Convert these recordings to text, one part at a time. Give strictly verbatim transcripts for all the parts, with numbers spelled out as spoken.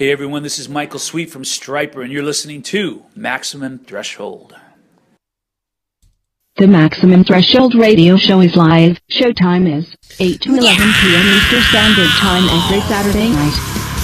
Hey everyone, this is Michael Sweet from Stryper, and you're listening to Maximum Threshold. The Maximum Threshold radio show is live. Showtime is eight to eleven p.m. Eastern Standard Time every Saturday night.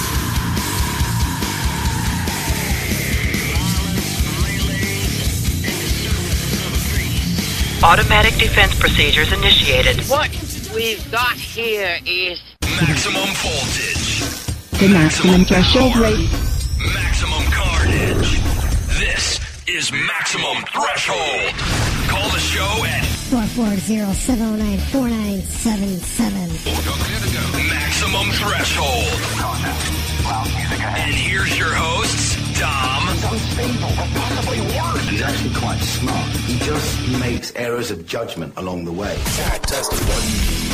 Automatic defense procedures initiated. What we've got here is maximum voltage. The Maximum Threshold radio. Maximum carnage. This is Maximum Threshold. Call the show at four four zero, seven zero nine, four nine seven seven. Maximum Threshold. And here's your hosts, Dom. He's unstable, but possibly worse. He's actually quite smart. He just makes errors of judgment along the way. God, test the button.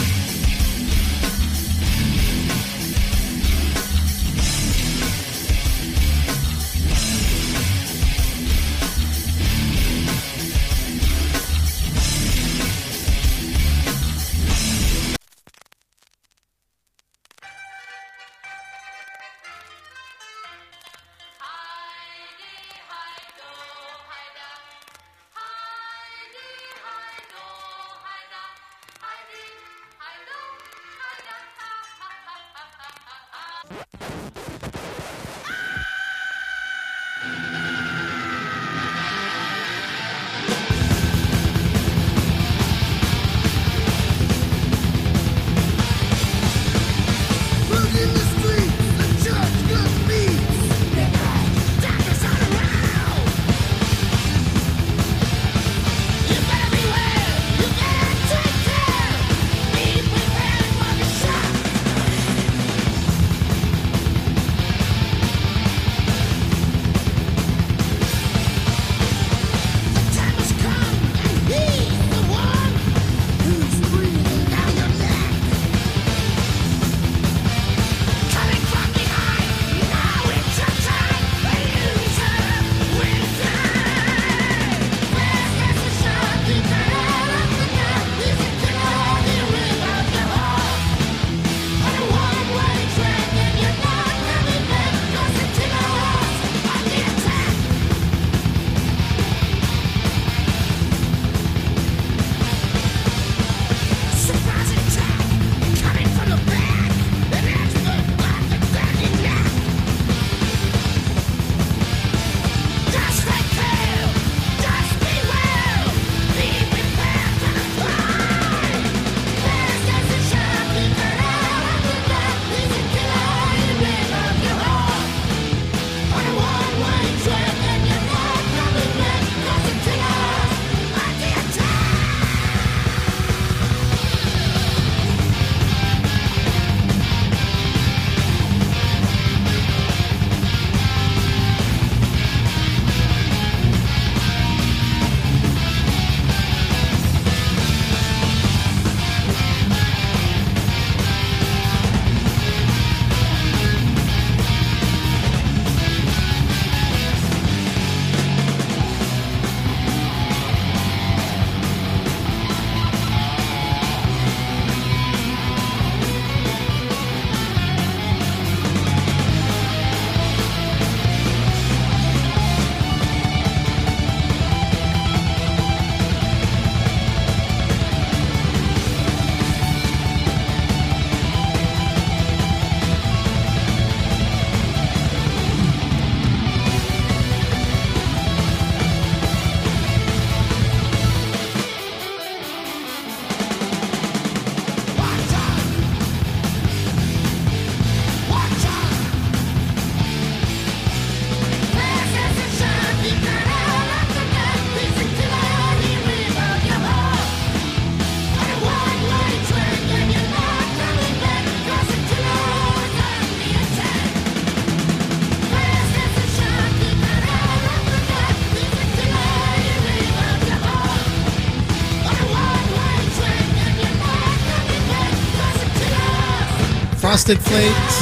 Frosted Flakes,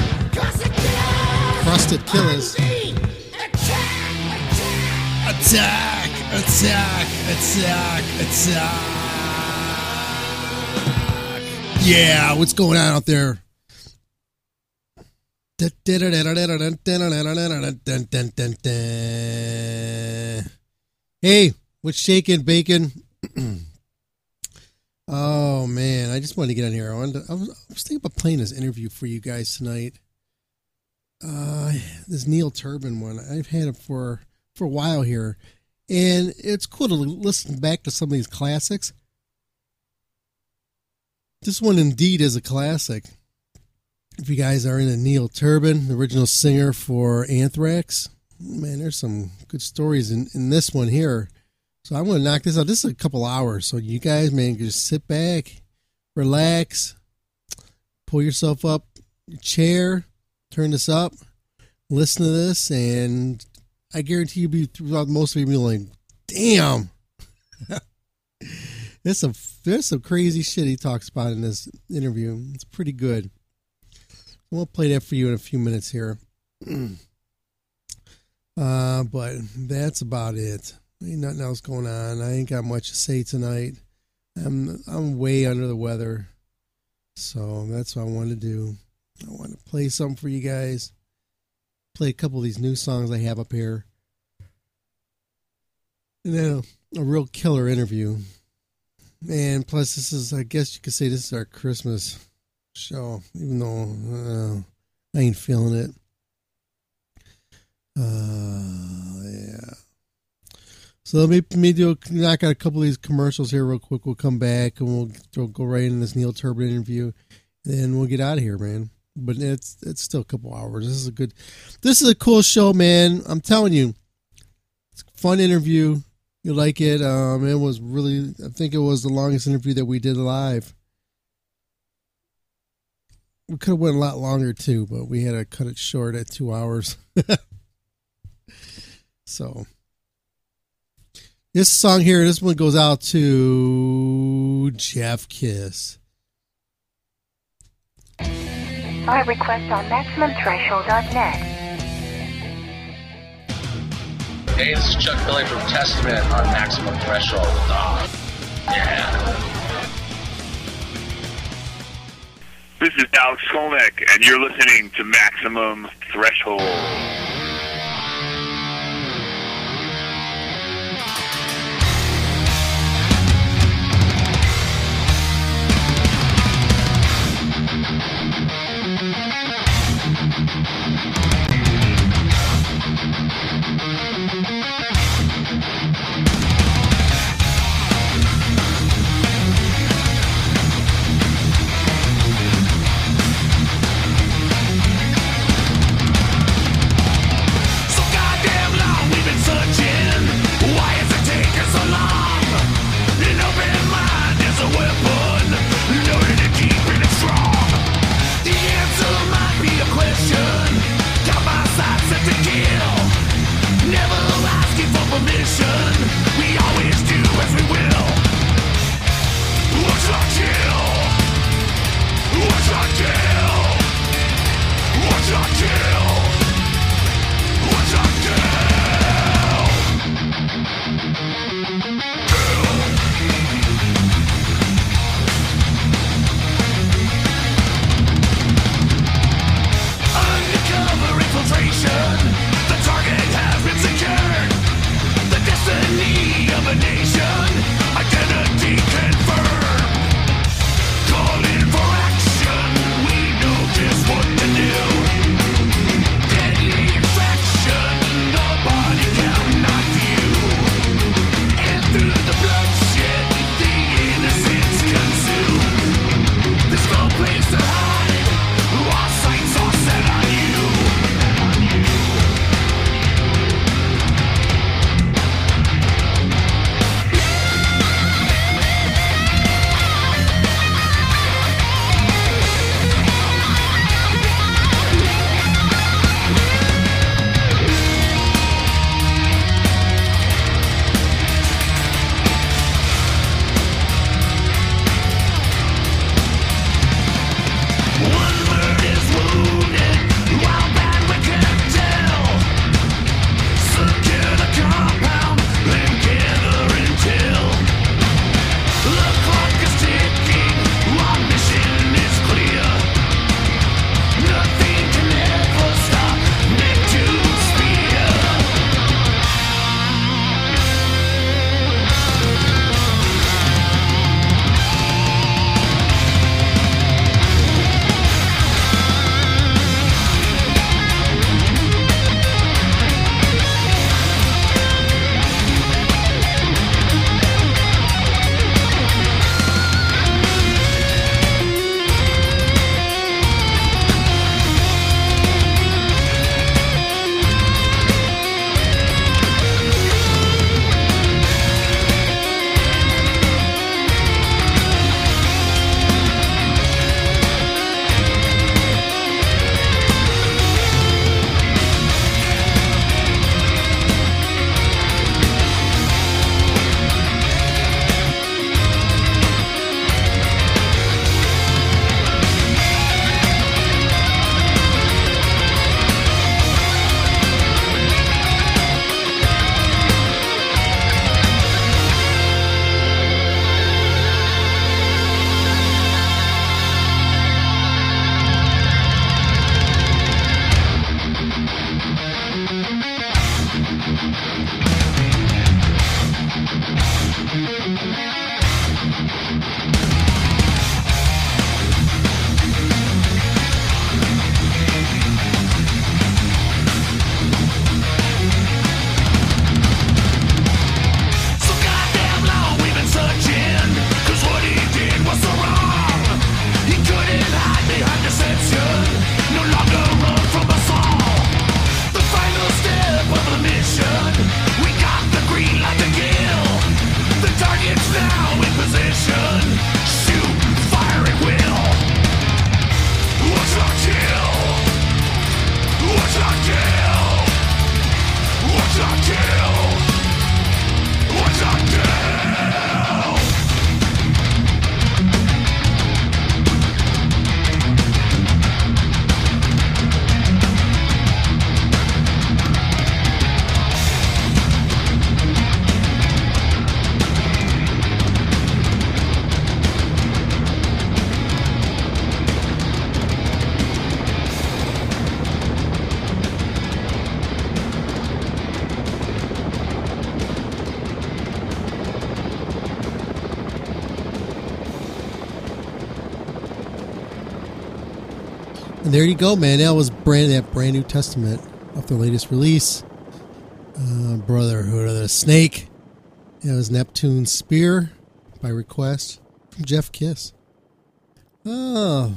Frosted Killers. Attack! Attack! Attack! Attack! Yeah, what's going on out there? Hey, what's shaking, bacon? Oh man, I just wanted to get on here. I wanted to, I was, I was thinking about playing this interview for you guys tonight. Uh, this Neil Turbin one. I've had it for for a while here, and it's cool to listen back to some of these classics. This one indeed is a classic. If you guys are into Neil Turbin, the original singer for Anthrax, man, there's some good stories in, in this one here. So I'm going to knock this out. This is a couple hours, so you guys, man, can just sit back, relax, pull yourself up your chair, turn this up, listen to this, and I guarantee you'll be throughout most of you be like, damn. There's some there's some crazy shit he talks about in this interview. It's pretty good. We'll play that for you in a few minutes here. uh, but that's about it. Ain't nothing else going on. I ain't got much to say tonight. I'm I'm way under the weather. So that's what I want to do. I want to play something for you guys. Play a couple of these new songs I have up here. And then a, a real killer interview. And plus, this is, I guess you could say this is our Christmas show, even though uh, I ain't feeling it. Uh, yeah. So let me, let me do, knock out a couple of these commercials here real quick. We'll come back and we'll, we'll go right into this Neil Turbin interview. And then we'll get out of here, man. But it's it's still a couple hours. This is a good, this is a cool show, man. I'm telling you. It's a fun interview. You like it. Um, it was really, I think it was the longest interview that we did live. We could have went a lot longer too, but we had to cut it short at two hours. So this song here, this one goes out to Jeff Kiss. Our request on Maximum Threshold dot net. Hey, this is Chuck Billy from Testament on Maximum Threshold. Oh, yeah. This is Alex Skolnick, and you're listening to Maximum Threshold. And there you go, man. That was brand that brand new Testament off their latest release. Uh, Brotherhood of the Snake. It was Neptune's Spear by request from Jeff Kiss. Oh.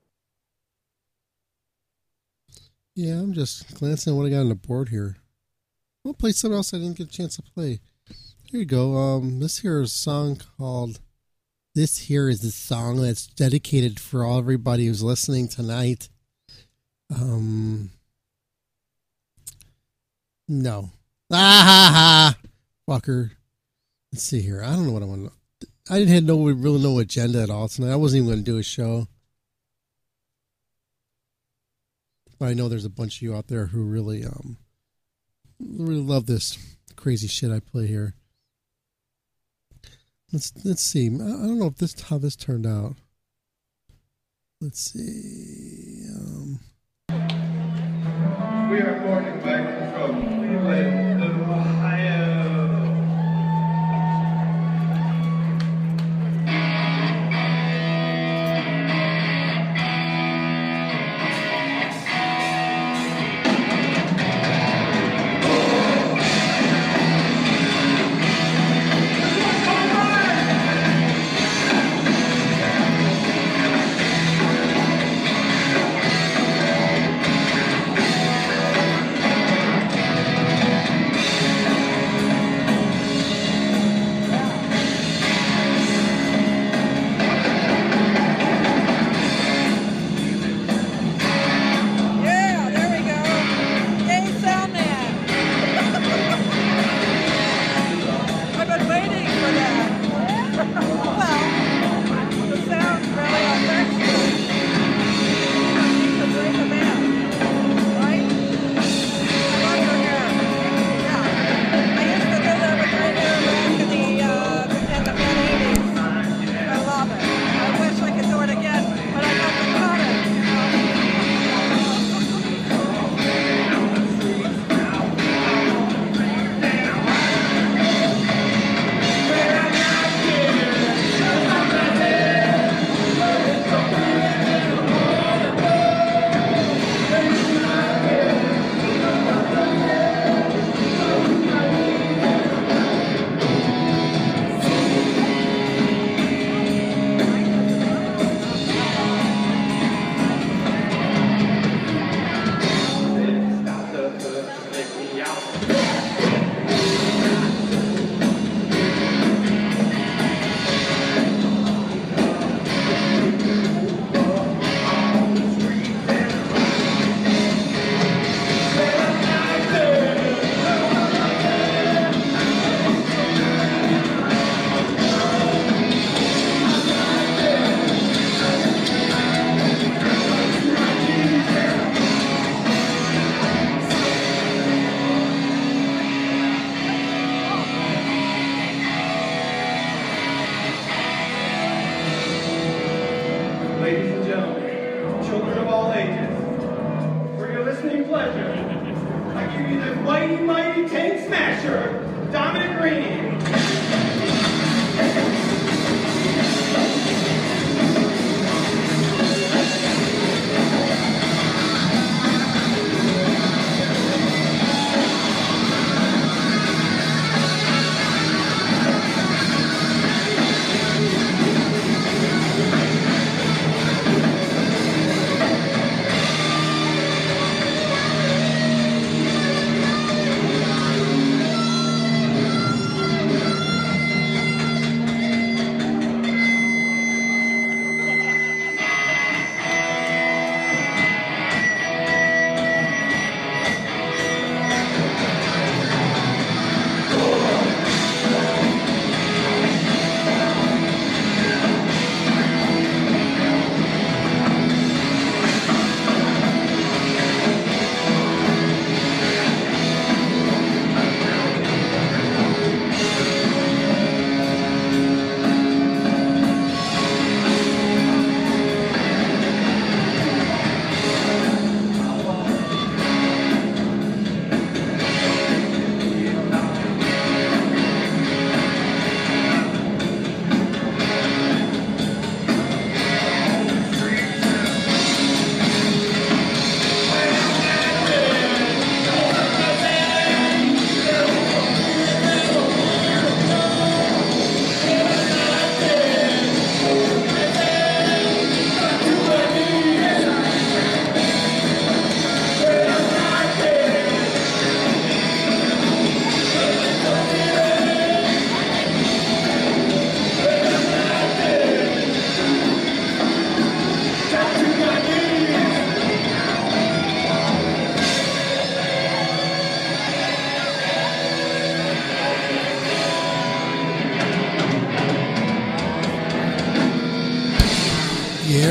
Yeah, I'm just glancing at what I got on the board here. I'll play something else I didn't get a chance to play. Here you go. Um, this here is a song called... This here is the song that's dedicated for all everybody who's listening tonight. Um, no. Ah ha ha. Fucker. Let's see here. I don't know what I want to... I didn't have no, really no agenda at all tonight. I wasn't even going to do a show. But I know there's a bunch of you out there who really, um, really love this crazy shit I play here. Let's let's see. I don't know if this how this turned out. Let's see. Um, we are recording back from Cleveland, Ohio.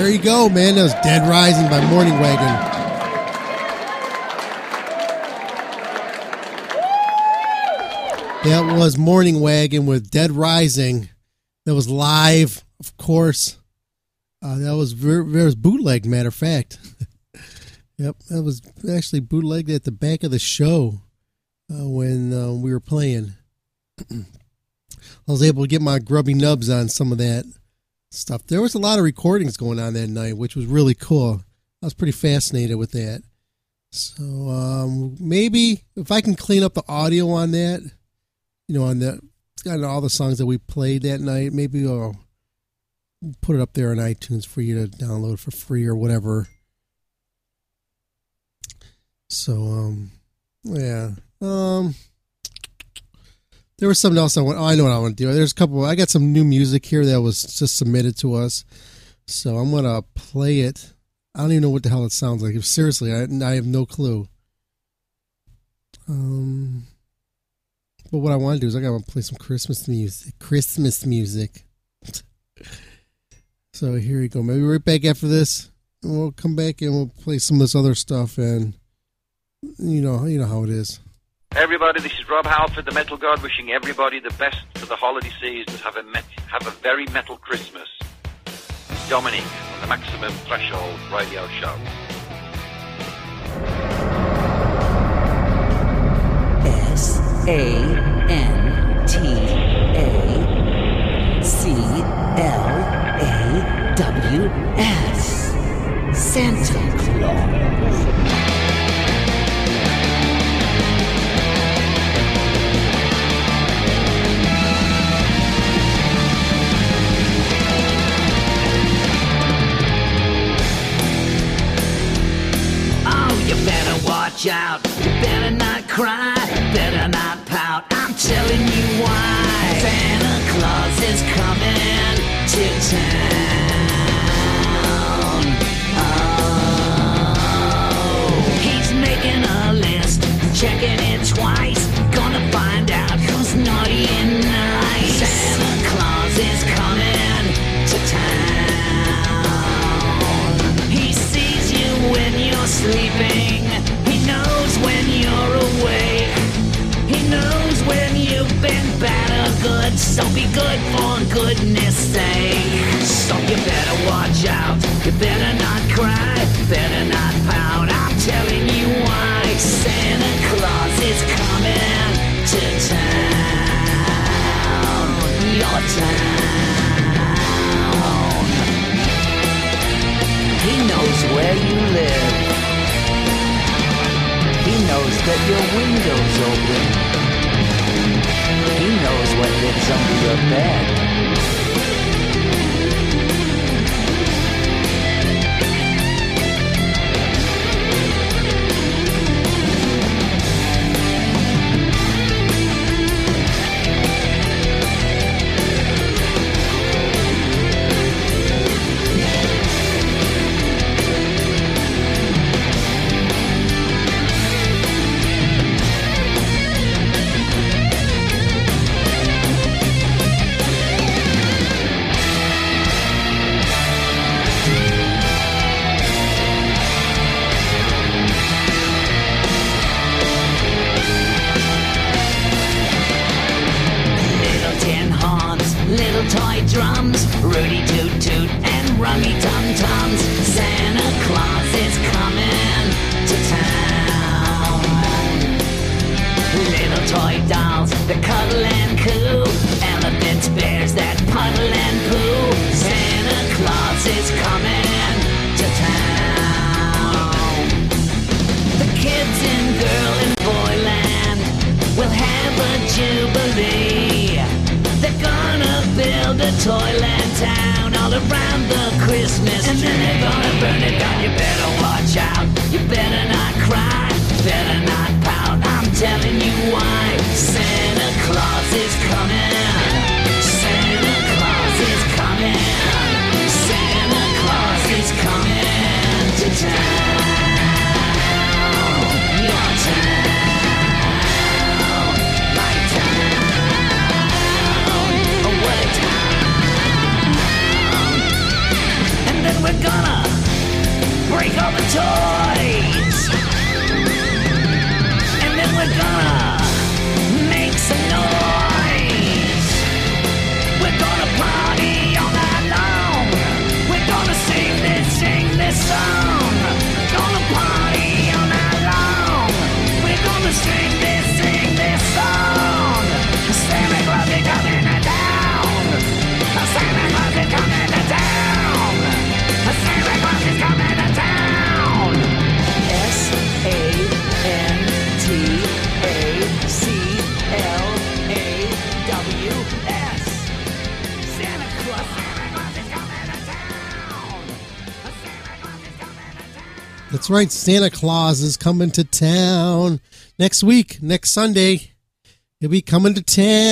there you go, man. That was Dead Rising by Morning Wagon. That was Morning Wagon with Dead Rising. That was live, of course. Uh, that was very, very bootleg, matter of fact. Yep, that was actually bootlegged at the back of the show uh, when uh, we were playing. I was able to get my grubby nubs on some of that stuff. There was a lot of recordings going on that night, which was really cool. I was pretty fascinated with that. So um, maybe if I can clean up the audio on that, you know, on the on all the songs that we played that night, maybe I'll put it up there on iTunes for you to download for free or whatever. So, um, yeah. Um, there was something else I want. Oh, I know what I want to do. There's a couple. I got some new music here that was just submitted to us. So I'm going to play it. I don't even know what the hell it sounds like. Seriously, I, I have no clue. Um, but what I want to do is I got to play some Christmas music. Christmas music. So here you go. Maybe right back after this, and we'll come back and we'll play some of this other stuff. And you know, you know how it is. Everybody, this is Rob Halford, the Metal God, wishing everybody the best for the holiday season. Have a met- have a very metal Christmas. Dominic on the Maximum Threshold radio show. S A N T A C L A W S Santa Claus. You better watch out, you better not cry, better not pout, I'm telling you why. Santa Claus is coming to town. Oh, he's making a list, checking it twice, gonna find out who's naughty and nice. Santa Claus is coming to town. He sees you when you're sleeping. He knows when you're awake. He knows when you've been bad or good. So be good for goodness sake. So you better watch out. You better not cry. Better not pout. I'm telling you why. Santa Claus is coming to town. Your town. He knows where you live. He knows that your window's open. He knows what lives under your bed. Toy drums, Rudy Toot Toot and Rummy Tum Tums. Santa Claus is coming to town. Little toy dolls that cuddle and coo, elephants, bears that puddle and poo. Santa Claus is coming to town. The kids in girl and boyland will have a jubilee. They're gonna build a toyland town all around the Christmas tree. And then they're gonna burn it down. You better watch out. You better not cry. Better not pout. I'm telling you why. Santa Claus is coming. Santa Claus is coming. Santa Claus is coming to town. Your town. We're gonna toys. And then we're gonna make some noise. We're gonna party all night long. We're gonna sing this, sing this song. Gonna party all night long. We're gonna sing this, sing this song. Santa Claus is coming to town. Santa Claus is coming to town. Santa Claus is coming to town. S A N T A C L A W S. Santa Claus, Santa Claus is coming to town. Santa Claus is coming to town. That's right, Santa Claus is coming to town next week, next Sunday. He'll be coming to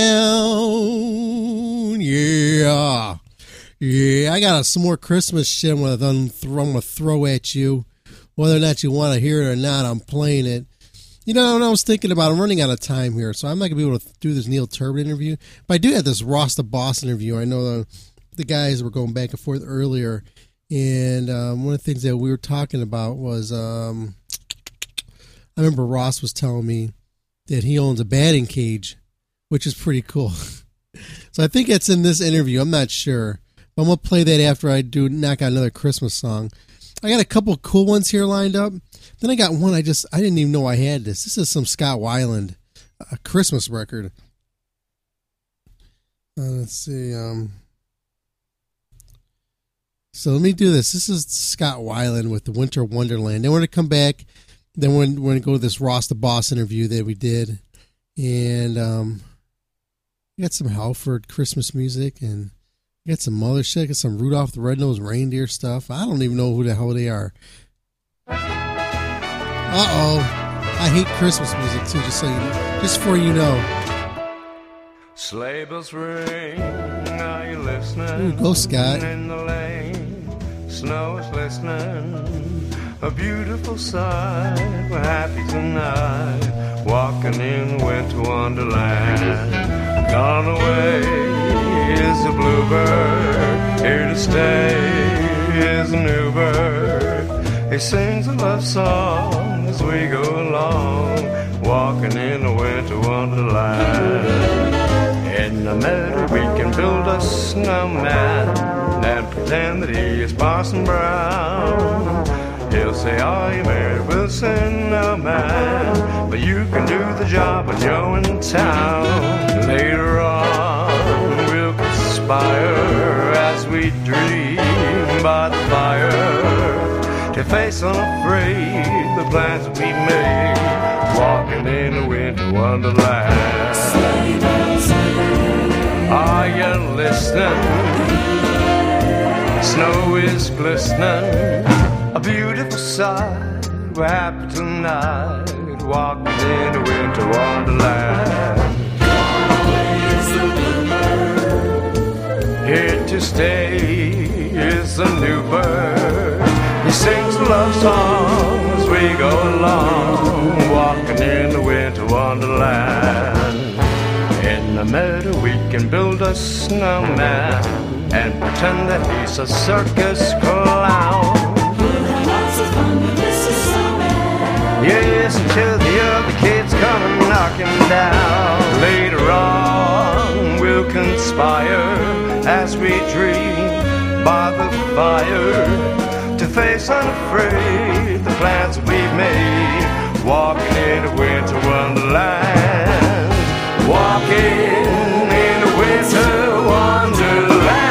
town. Yeah. Yeah, I got some more Christmas shit I'm going to throw, throw at you. Whether or not you want to hear it or not, I'm playing it. You know what I was thinking about? I'm running out of time here, so I'm not going to be able to do this Neil Turbin interview. But I do have this Ross the Boss interview. I know the, the guys were going back and forth earlier. And um, one of the things that we were talking about was, um, I remember Ross was telling me that he owns a batting cage, which is pretty cool. So I think it's in this interview. I'm not sure. But I'm going to play that after I do knock out another Christmas song. I got a couple of cool ones here lined up. Then I got one I just, I didn't even know I had this. This is some Scott Weiland, a Christmas record. Uh, let's see. Um, so let me do this. This is Scott Weiland with the Winter Wonderland. Then we're going to come back. Then we're, we're going to go to this Ross the Boss interview that we did. And um, we got some Halford Christmas music. And we got some other shit. Got some Rudolph the Red-Nosed Reindeer stuff. I don't even know who the hell they are. Uh-oh. I hate Christmas music, too, just so you know. Just for you know. Sleigh bells ring, are you listening? Ooh, go, Scott. In the lane, snow is listening. A beautiful sight, we're happy tonight. Walking in winter wonderland. Gone away is a bluebird. Here to stay is a new bird. He sings a love song as we go along. Walking in a winter wonderland. In the meadow we can build a snowman and pretend that he is Parson Brown. He'll say, are you married? We'll say, no, man, but you can do the job when you're in town. Later on, we'll conspire as we dream by the fire to face unafraid the plans we made, walking in a winter wonderland. Are you listening? Snow is glistening. A beautiful sight, we're happy tonight, walking in a winter wonderland. Here to stay is a new bird. He sings a love song as we go along, walking in the winter wonderland. In the meadow we can build a snowman and pretend that he's a circus clown. Yes, until the other kids come and knock him down. Later on, we'll conspire as we dream by the fire to face unafraid the plans we've made. Walking in a winter wonderland. Walking in a winter wonderland.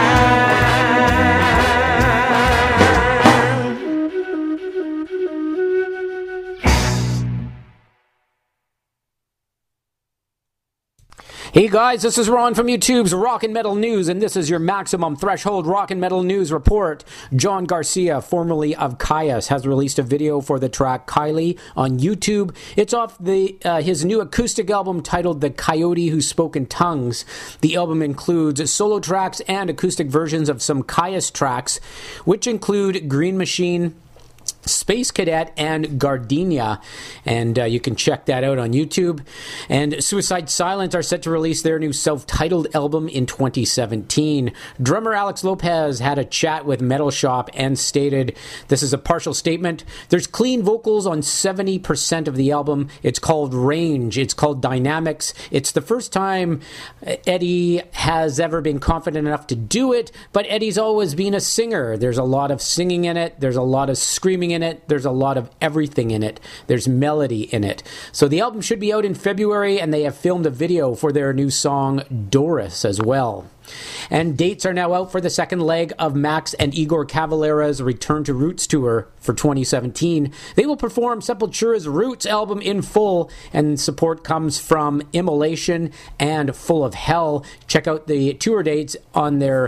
Hey guys, this is Ron from YouTube's Rock and Metal News, and this is your Maximum Threshold Rock and Metal News report. John Garcia, formerly of Caius, has released a video for the track Kylie on YouTube. It's off the uh, his new acoustic album titled The Coyote Who Spoke in Tongues. The album includes solo tracks and acoustic versions of some Caius tracks, which include Green Machine, Space Cadet and Gardenia, and uh, you can check that out on YouTube. And Suicide Silence are set to release their new self-titled album in twenty seventeen. Drummer Alex Lopez had a chat with Metal Shop and stated, this is a partial statement, there's clean vocals on seventy percent of the album. It's called Range. It's called Dynamics. It's the first time Eddie has ever been confident enough to do it, but Eddie's always been a singer. There's a lot of singing in it. There's a lot of screaming in it. There's a lot of everything in it. There's melody in it. So the album should be out in February, and they have filmed a video for their new song Doris as well. And dates are now out for the second leg of Max and Igor Cavalera's Return to Roots tour for twenty seventeen. They will perform Sepultura's Roots album in full, and support comes from Immolation and Full of Hell. Check out the tour dates on their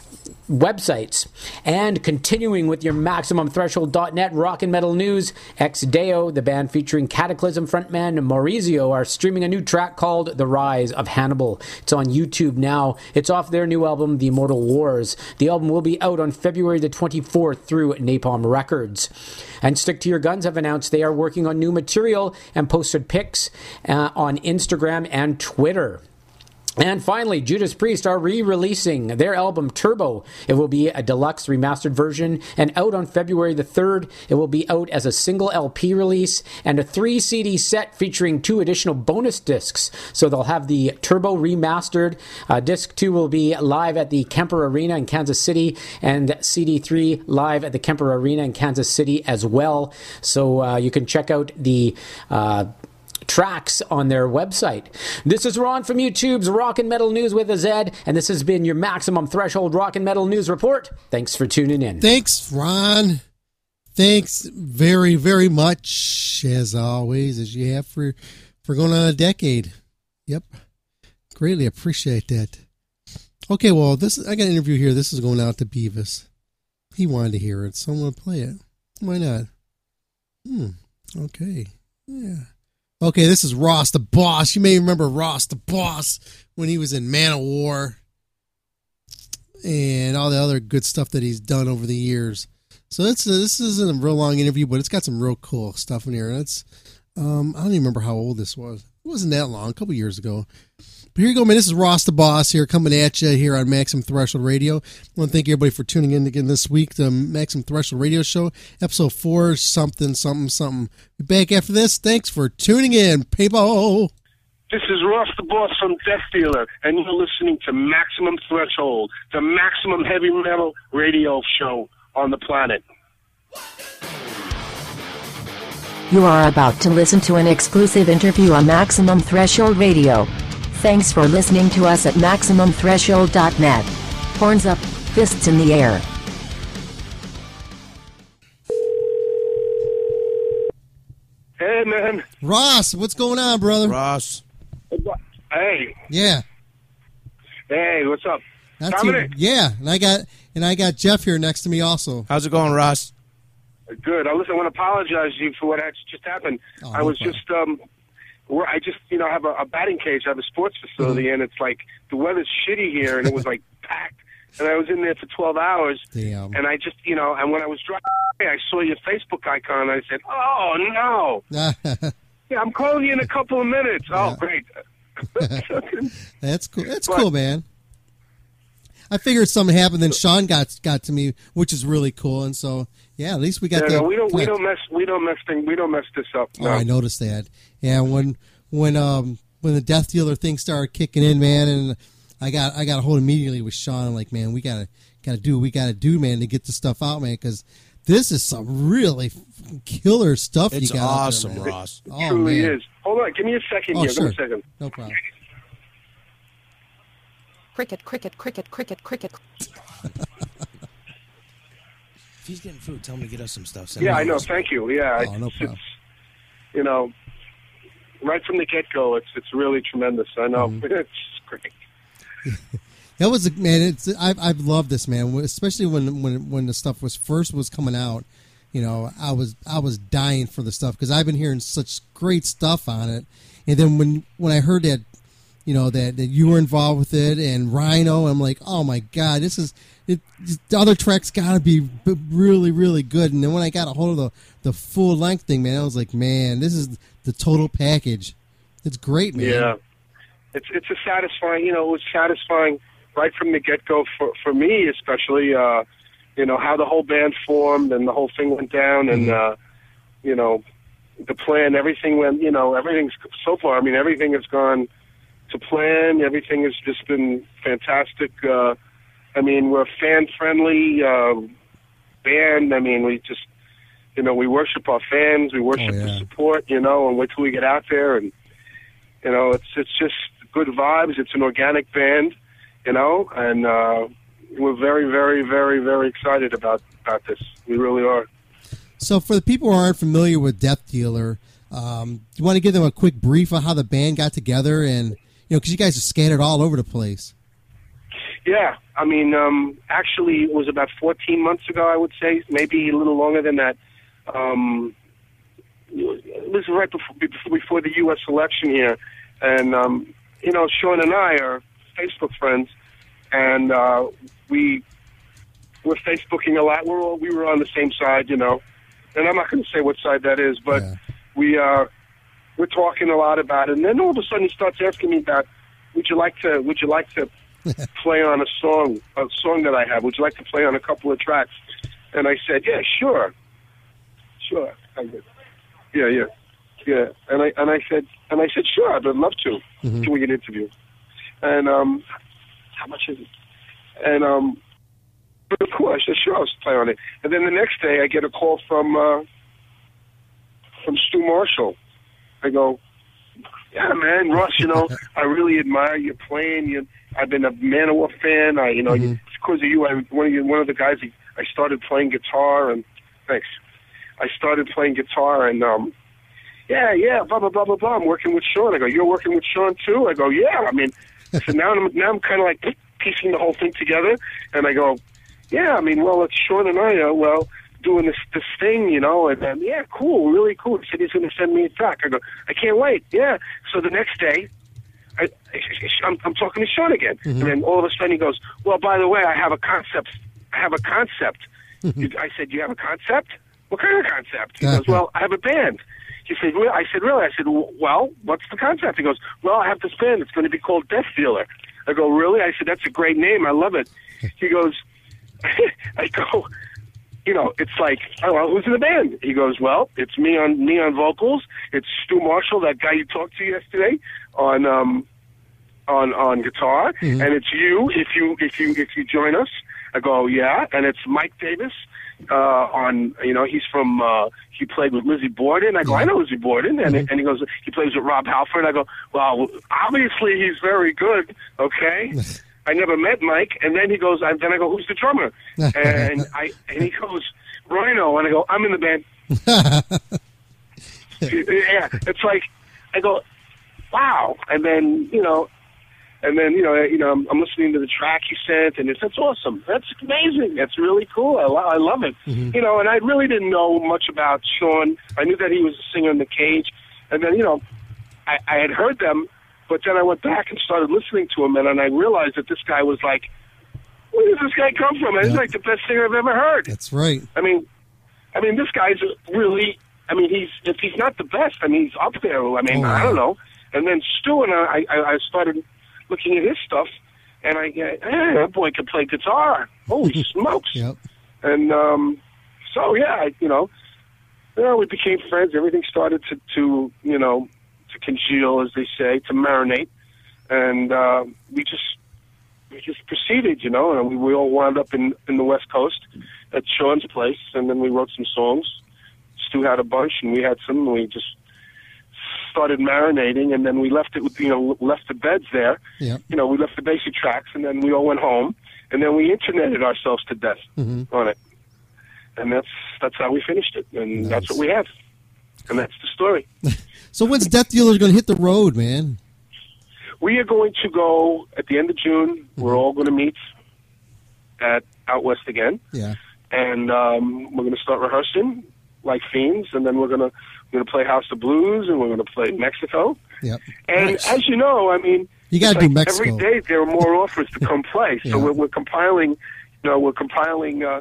websites. And continuing with your Maximum Threshold dot net rock and metal news, Ex Deo, the band featuring Cataclysm frontman Maurizio, are streaming a new track called The Rise of Hannibal. It's on YouTube now. It's off their new album, The Immortal Wars. The album will be out on February the twenty-fourth through Napalm Records. And Stick to Your Guns have announced they are working on new material and posted pics uh, on Instagram and Twitter. And finally, Judas Priest are re-releasing their album Turbo. It will be a deluxe remastered version and out on February the third. It will be out as a single L P release and a three C D set featuring two additional bonus discs. So they'll have the Turbo remastered. Uh, disc two will be live at the Kemper Arena in Kansas City, and C D three live at the Kemper Arena in Kansas City as well. So uh, you can check out the Uh, tracks on their website. This is Ron from YouTube's Rock and Metal News with a Z, and this has been your Maximum Threshold Rock and Metal News Report. Thanks for tuning in. Thanks, Ron. Thanks very, very much, as always, as you have for, for going on a decade. Yep. Greatly appreciate that. Okay, well, this I got an interview here. This is going out to Beavis. He wanted to hear it, so I'm going to play it. Why not? Hmm. Okay. Yeah. Okay, this is Ross the Boss. You may remember Ross the Boss when he was in Man of War and all the other good stuff that he's done over the years. So it's, uh, this isn't a real long interview, but it's got some real cool stuff in here. And it's, um, I don't even remember how old this was. It wasn't that long, a couple years ago. But here you go, man. This is Ross the Boss here coming at you here on Maximum Threshold Radio. I want to thank everybody for tuning in again this week, the Maximum Threshold Radio Show, episode four, something, something, something. Be back after this. Thanks for tuning in, people. This is Ross the Boss from Death Dealer, and you're listening to Maximum Threshold, the maximum heavy metal radio show on the planet. You are about to listen to an exclusive interview on Maximum Threshold Radio. Thanks for listening to us at Maximum Threshold dot net. Horns up, fists in the air. Hey, man. Ross, what's going on, brother? Ross. Hey. Yeah. Hey, what's up? That's Dominic. you. Yeah, and I got and I got Jeff here next to me also. How's it going, Ross? Good. I listen. I want to apologize to you for what just happened. Oh, I no was problem. just um, where I just you know have a, a batting cage. I have a sports facility, Mm-hmm. and it's like the weather's shitty here, and it was like packed. And I was in there for twelve hours. Damn. And I just you know, and when I was driving, I saw your Facebook icon. And I said, "Oh no, yeah, I'm calling you in a couple of minutes." Yeah. Oh, great. That's cool. That's But- cool, man. I figured something happened, then Sean got got to me, which is really cool, and so yeah, at least we got Yeah, the. no, we don't we connect. don't mess we don't mess thing we don't mess this up. Oh, No. I noticed that. Yeah, when when um when the Death Dealer thing started kicking in, man, and I got I got a hold immediately with Sean. Like, man, we gotta gotta do what we gotta do, man, to get the stuff out, man, because this is some really f- killer stuff It's you got. awesome, out there, man. Ross. It Oh, truly man. is. Hold on, give me a second Oh, here. sure. Give me a second. No problem. Cricket, cricket, cricket, cricket, cricket. If he's getting food, tell him to get us some stuff. Send Yeah, him I know. us. Thank you. Yeah, Oh, no it's, problem. it's you know, right from the get go, it's it's really tremendous. I know Mm-hmm. it's great. That was man. It's I've I've loved this, man. Especially when when when the stuff was first was coming out. You know, I was I was dying for the stuff because I've been hearing such great stuff on it. And then when when I heard that you know, that, that you were involved with it, and Rhino. I'm like, oh my god, this is it. The other tracks got to be b- really, really good. And then when I got a hold of the the full length thing, man, I was like, man, this is the total package. It's great, man. Yeah, it's it's a satisfying. You know, it was satisfying right from the get go for for me, especially. Uh, you know how the whole band formed and the whole thing went down, and Mm-hmm. uh, you know the plan. Everything went. You know, everything's so far. I mean, everything has gone to plan. Everything has just been fantastic. Uh, I mean, we're a fan-friendly uh, band. I mean, we just, you know, we worship our fans. We worship Oh, yeah. the support, you know, and wait till we get out there. And, you know, it's it's just good vibes. It's an organic band, you know, and uh, we're very, very, very, very excited about, about this. We really are. So for the people who aren't familiar with Death Dealer, um, do you want to give them a quick brief on how the band got together? And, you know, because you guys are scattered all over the place. Yeah, I mean, um, actually, it was about fourteen months ago, I would say, maybe a little longer than that. Um, it was right before, before the U S election here. And, um, you know, Sean and I are Facebook friends, and uh, we were Facebooking a lot. We're all, we were on the same side, you know. And I'm not going to say what side that is, but Yeah. we, uh, we're talking a lot about it. And then all of a sudden he starts asking me about, would you like to, would you like to play on a song, a song that I have? Would you like to play on a couple of tracks? And I said, yeah, sure. Sure. I did. Yeah, yeah. Yeah. And I, and I said, and I said, sure, I'd love to. Mhm. Can we get an interview? And, um, how much is it? And, um, but of course, I said, sure, I'll play on it. And then the next day I get a call from, uh, from Stu Marshall. I go, yeah, man, Russ, you know, I really admire your playing. You, I've been a Manowar fan. I, you know, Mhm. it's because of you. I one of you, one of the guys. I started playing guitar, and thanks. I started playing guitar, and um, yeah, yeah, blah blah blah blah blah. I'm working with Sean. I go, you're working with Sean too? I go, yeah. I mean, so now I'm now I'm kind of like piecing the whole thing together, and I go, yeah. I mean, well, it's Sean and I are well doing this this thing, you know, and then yeah, cool, really cool. He said he's going to send me a track. I go, I can't wait. Yeah. So the next day, I, I I'm, I'm talking to Sean again, Mhm. and then all of a sudden he goes, well, by the way, I have a concept. I have a concept. I said, you have a concept? What kind of concept? He goes, well, I have a band. He said, well, I said, really? I said, well, what's the concept? He goes, well, I have this band. It's going to be called Death Dealer. I go, really? I said, that's a great name. I love it. He goes, I go, you know, it's like, oh, well, who's in the band? He goes, well, it's me on me on vocals. It's Stu Marshall, that guy you talked to yesterday, on um, on on guitar, Mhm. and it's you if you if you if you join us. I go, yeah, and it's Mike Davis. Uh, on you know, he's from uh, he played with Lizzie Borden. I go, I know Lizzie Borden, and and he goes, he plays with Rob Halford. I go, well, obviously he's very good. Okay. I never met Mike, and then he goes, and then I go, who's the drummer? And I and he goes, Rhino, and I go, I'm in the band. Yeah, it's like I go, wow, and then you know, and then you know, you know, I'm, I'm listening to the track he sent, and it's that's awesome, that's amazing, that's really cool. I, lo- I love it, Mhm. you know. And I really didn't know much about Sean. I knew that he was a singer in the Cage, and then you know, I, I had heard them. But then I went back and started listening to him, and, and I realized that this guy was like, where does this guy come from? And he's Yeah. like the best singer I've ever heard. That's right. I mean, I mean, this guy's really, I mean, he's if he's not the best, I mean, he's up there. I mean, Oh, I yeah. don't know. And then Stu and I, I, I started looking at his stuff, and I get, eh, that boy can play guitar. Holy smokes. Yep. And um, so, yeah, I, you know, you know, we became friends. Everything started to, to you know, to congeal, as they say, to marinate, and uh, we just we just proceeded, you know, and we, we all wound up in in the West Coast at Sean's place, and then we wrote some songs. Stu had a bunch, and we had some, and we just started marinating, and then we left it with, you know, left the beds there. Yep. You know, we left the basic tracks, and then we all went home, and then we interneted ourselves to death Mhm. on it, and that's that's how we finished it, and that's what we have, and that's the story. So when's Death Dealer going to hit the road, man? We are going to go at the end of June. We're all going to meet at Out West again, Yeah. and um, we're going to start rehearsing like fiends, and then we're going to we're going to play House of Blues, and we're going to play Mexico. Yep. And Nice. as you know, I mean, You got to It's do like Mexico. Every day there are more offers to come play. So Yeah. we're, we're compiling, you know, we're compiling uh,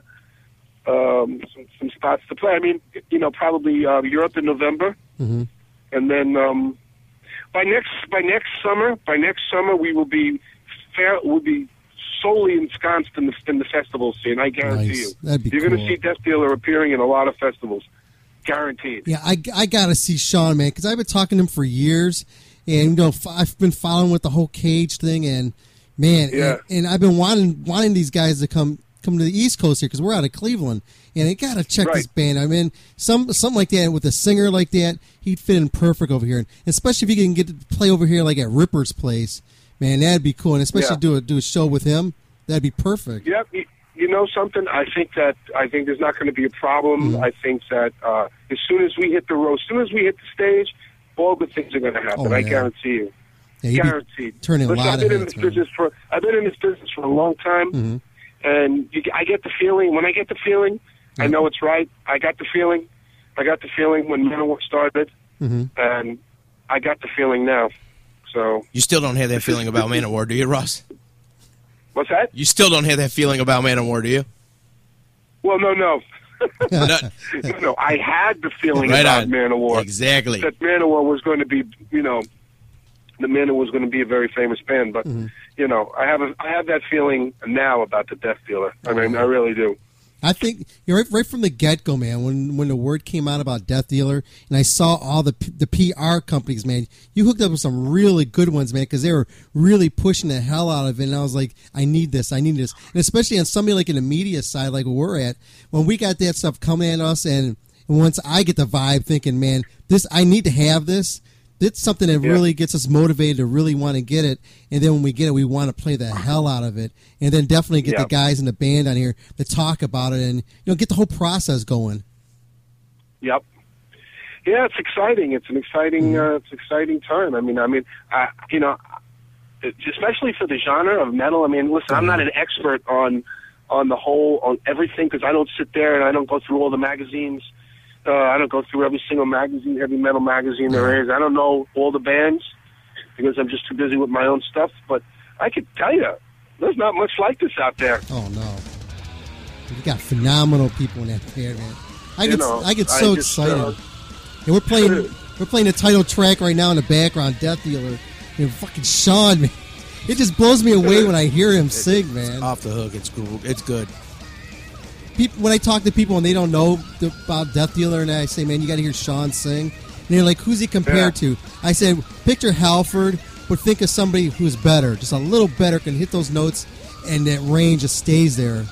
um, some, some spots to play. I mean, you know, probably uh, Europe in November, Mm-hmm. and then um, by next by next summer, by next summer we will be fair. We'll be solely ensconced in the in the festival scene. I guarantee Nice. you. That'd be You're going cool. to see Death Dealer appearing in a lot of festivals, guaranteed. Yeah, I, I got to see Sean, man, because I've been talking to him for years, and you know f- I've been following with the whole Cage thing, and man, Yeah. and, and I've been wanting wanting these guys to come come to the East Coast here because we're out of Cleveland, and I got to check this band. I mean, some something like that with a singer like that, he'd fit in perfect over here, and especially if he can get to play over here like at Ripper's place, man, that'd be cool, and especially Yeah. do a do a show with him, that'd be perfect. Yep. You, you know something? I think that I think there's not going to be a problem. Mm-hmm. I think that uh, as soon as we hit the road, as soon as we hit the stage, all good things are going to happen. Oh, I yeah. guarantee you. Yeah, you'd be Guaranteed. turning a Listen, lot I've of been in heads, this man. business for I've been in this business for a long time, Mhm. and you, I get the feeling. When I get the feeling, I know it's right. I got the feeling. I got the feeling when Manowar started, Mhm. and I got the feeling now. So You still don't have that feeling about Manowar, do you, Ross? what's that? You still don't have that feeling about Manowar, do you? Well, no, no. No. no, no, I had the feeling Right about on. Manowar. Exactly. That Manowar was going to be, you know, the Manowar was going to be a very famous band. But, Mm-hmm. you know, I have a, I have that feeling now about the Death Dealer. I mean, I really do. I think you're right, right from the get go, man. When when the word came out about Death Dealer, and I saw all the P- the P R companies, man, you hooked up with some really good ones, man, because they were really pushing the hell out of it. And I was like, I need this, I need this, and especially on somebody like in the media side, like where we're at, when we got that stuff coming at us, and, and once I get the vibe, thinking, man, this I need to have this. It's something that Yeah. really gets us motivated to really want to get it, and then when we get it, we want to play the hell out of it, and then definitely get Yeah. the guys in the band on here to talk about it, and you know, get the whole process going. Yep. Yeah, it's exciting. It's an exciting, uh, it's an exciting time. I mean, I mean, I, you know, especially for the genre of metal. I mean, listen, I'm not an expert on on the whole on everything because I don't sit there and I don't go through all the magazines. Uh, I don't go through every single magazine, heavy metal magazine there is. I don't know all the bands because I'm just too busy with my own stuff. But I could tell you, there's not much like this out there. Oh no, we got phenomenal people in that band, man. I You get know, I get so I just, excited. uh, and we're playing we're playing the title track right now in the background, Death Dealer. And fucking Sean, man, it just blows me away when I hear him sing, man. Off the hook. It's cool. It's good. People, when I talk to people and they don't know the, about Death Dealer, and I say, man, you got to hear Sean sing. And they're like, who's he compared to? I said, picture Halford, but think of somebody who's better, just a little better, can hit those notes, and that range just stays there.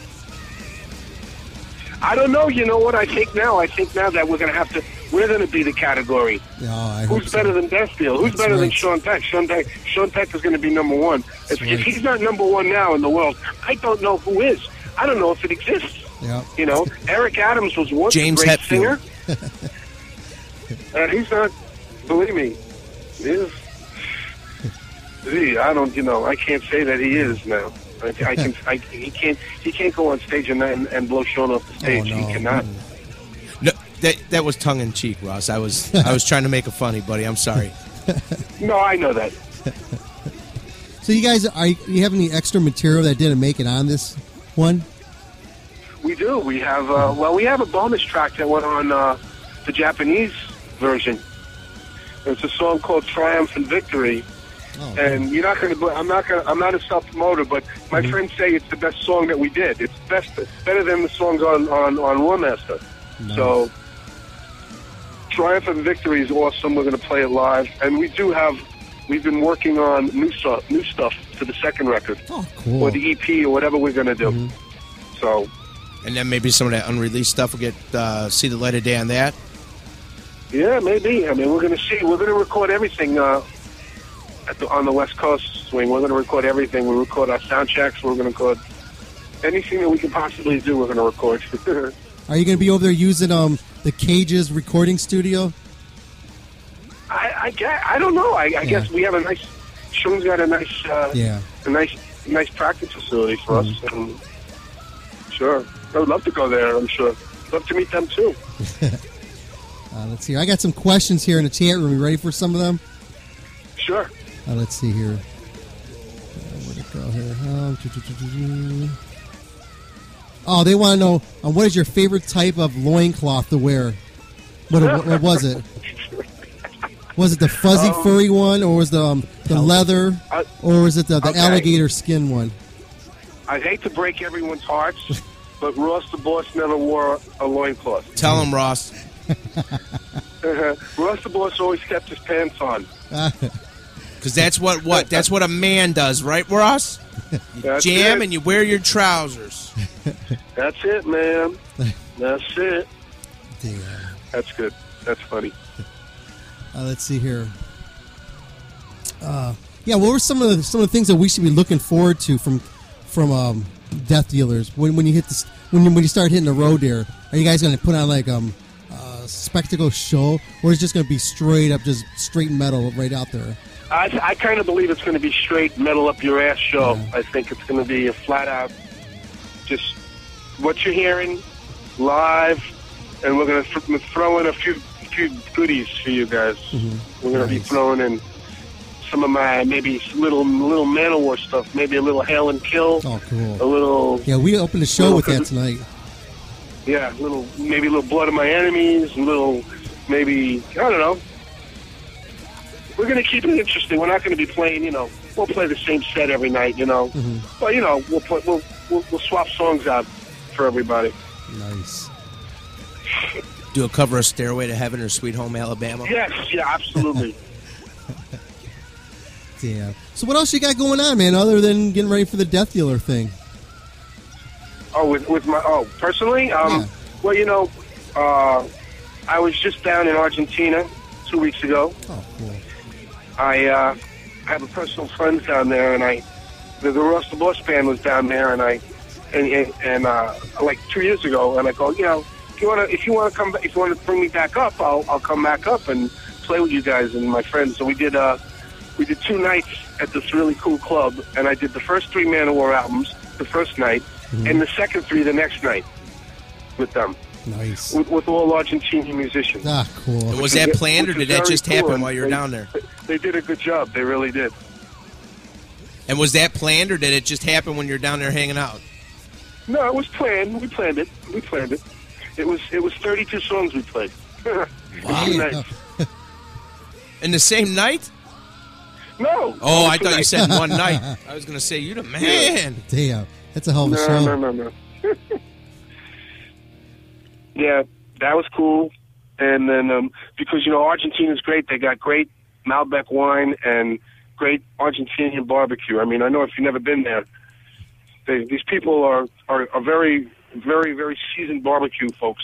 I don't know. You know what I think now? I think now that we're going to have to, we're going to be the category. Oh, I hope Who's so. better than Death Dealer? Who's That's better than right. Sean Peck? Sean Peck, Sean Peck is going to be number one. If, right. if he's not number one now in the world, I don't know who is. I don't know if it exists. Yeah. You know, Eric Adams was once James a great Hetfield. singer. And he's not, believe me, he is. Gee, I don't, you know, I can't say that he is now. I, I can, I, he can't, he can't go on stage and, and, and blow Sean off the stage. Oh, no. He cannot. No, that that was tongue in cheek, Ross. I was I was trying to make it funny, buddy. I'm sorry. No, I know that. So you guys, are you have any extra material that didn't make it on this one? We do. We have, uh, well, we have a bonus track that went on uh, the Japanese version. It's a song called "Triumph and Victory," Oh, and you're not going to. I'm not going. I'm not a self promoter, but my Mhm. friends say it's the best song that we did. It's best, better than the songs on on on War Master. Nice. So, "Triumph and Victory" is awesome. We're going to play it live, and we do have. We've been working on new stuff, new stuff for the second record, Oh, cool. or the E P, or whatever we're going to do. Mhm. So. And then maybe some of that unreleased stuff will get uh, see the light of day on that. Yeah, maybe. I mean, we're going to see. We're going to record everything uh, at the, on the West Coast swing. We're going to record everything. We record our sound checks. We're going to record anything that we can possibly do. We're going to record. Are you going to be over there using um the Cage's recording studio? I, I, guess, I don't know. I, I guess we have a nice. Sean's got a nice, uh, Yeah. a nice, nice practice facility for us. And sure, I would love to go there. I'm sure. Love to meet them too. Uh, let's see. I got some questions here in the chat room. You ready for some of them? Sure. Uh, let's see here. Um, oh, they want to know um, what is your favorite type of loincloth to wear? What, what, what was it? Was it the fuzzy, um, furry one, or was the um, the leather, uh, or was it the, the okay. alligator skin one? I hate to break everyone's hearts, but Ross the Boss never wore a loincloth. Tell him, Ross. uh-huh. Ross the Boss always kept his pants on. Because that's what, what that's what a man does, right, Ross? You that's jam it. and you wear your trousers. That's it, man. That's it. Damn. That's good. That's funny. Uh, let's see here. Uh, yeah, what were some of the some of the things that we should be looking forward to from from um, Death Dealers when when you hit this when you, when you start hitting the road there? Are you guys going to put on like um a spectacle show, or is it just going to be straight up just straight metal right out there? I, I kind of believe it's going to be straight metal up your ass show. Yeah. I think it's going to be a flat out just what you're hearing live, and we're going to th- throw in a few few goodies for you guys. Mm-hmm. We're going nice. to be throwing in some of my maybe little little Manowar stuff, maybe a little Hail and Kill. Oh, cool. A little. Yeah, we opened the show with that tonight. Yeah, a little maybe a little Blood of My Enemies, a little maybe I don't know. We're going to keep it interesting. We're not going to be playing, you know, we'll play the same set every night, you know. Mm-hmm. But, you know, we'll, put, we'll, we'll we'll swap songs out for everybody. Nice. Do a cover of Stairway to Heaven or Sweet Home Alabama? Yes, yeah, absolutely. Damn. So what else you got going on, man, other than getting ready for the Death Dealer thing? Oh, with, with my, oh, personally? Um, yeah. Well, you know, uh, I was just down in Argentina two weeks ago. Oh, cool. I uh, have a personal friend down there, and I, the, the Ross the Boss band was down there, and I, and and, and uh, like two years ago, and I go, you know, if you want to, if you want to come, if you want to bring me back up, I'll I'll come back up and play with you guys and my friends. So we did uh, we did two nights at this really cool club, and I did the first three Manowar albums the first night, mm-hmm. and the second three the next night with them. Nice. With, with all Argentinian musicians. Ah, cool. Was that planned, or did that just happen cool, while you were they, down there? They did a good job. They really did. And was that planned, or did it just happen when you're down there hanging out? No, it was planned. We planned it. We planned it. It was it was thirty-two songs we played. Wow. Nice. In the same night? No. Oh, I thought nights. you said one night. I was going to say, you the man. Damn. That's a hell of a no, show. No, no, no, no. Yeah, that was cool. And then, um, because, you know, Argentina's great. They got great Malbec wine and great Argentinian barbecue. I mean, I know if you've never been there, they, these people are, are, are very, very, very seasoned barbecue folks.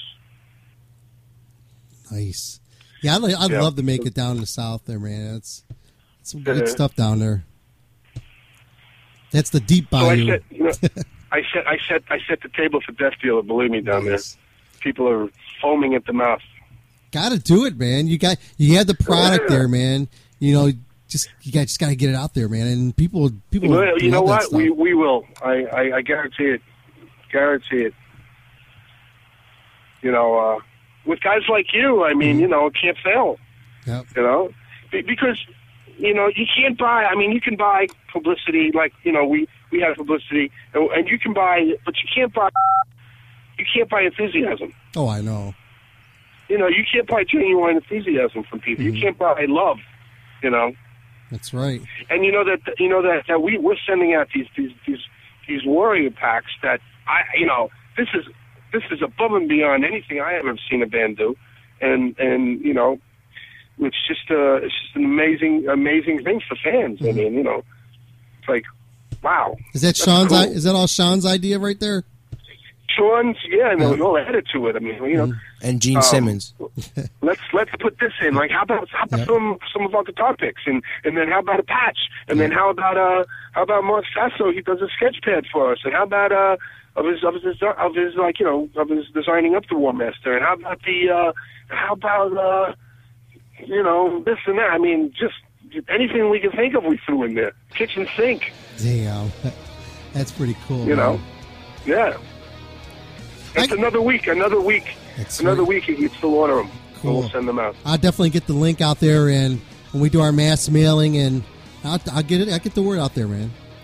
Nice. Yeah, I'd, I'd yeah. love to make it down in the south there, man. It's, it's some good uh, stuff down there. That's the deep bayou. So I, set, you know, I, set, I, set, I set the table for Death Dealer, believe me, down nice. there. People are foaming at the mouth. Got to do it, man. You got you have the product yeah. there, man. You know, just you got just got to get it out there, man. And people, people. Well, you know what? We we will. I, I, I guarantee it. Guarantee it. You know, uh, with guys like you, I mean, mm-hmm. you know, it can't fail. Yep. You know, Be- because you know you can't buy. I mean, you can buy publicity, like you know we we have publicity, and, and you can buy, but you can't buy. You can't buy enthusiasm. Oh, I know. You know, you can't buy genuine enthusiasm from people. Mm-hmm. You can't buy love. You know. That's right. And you know that you know that, that we we're sending out these these these these warrior packs that I you know this is this is above and beyond anything I have ever seen a band do, and and you know it's just a it's just an amazing amazing thing for fans. Mm-hmm. I mean, you know, it's like wow. Is that Sean's? Cool. Is that all Sean's idea right there? Sean's, yeah, and there was all added to it. I mean, you know, and Gene um, Simmons. let's let's put this in. Like, how about how about yeah. some some of our guitar picks, and and then how about a patch, and yeah. then how about uh how about Mark Sasso? He does a sketch pad for us, and how about uh of his of his of his like you know of his designing up the War Master, and how about the uh how about uh you know this and that. I mean, just anything we can think of, we threw in there. Kitchen sink. Damn, that's pretty cool. You man. know, yeah. It's I, another week, another week, another right. week. You can still order them. Cool. We'll send them out. I'll definitely get the link out there, and when we do our mass mailing, and I'll, I'll get it. I get the word out there, man.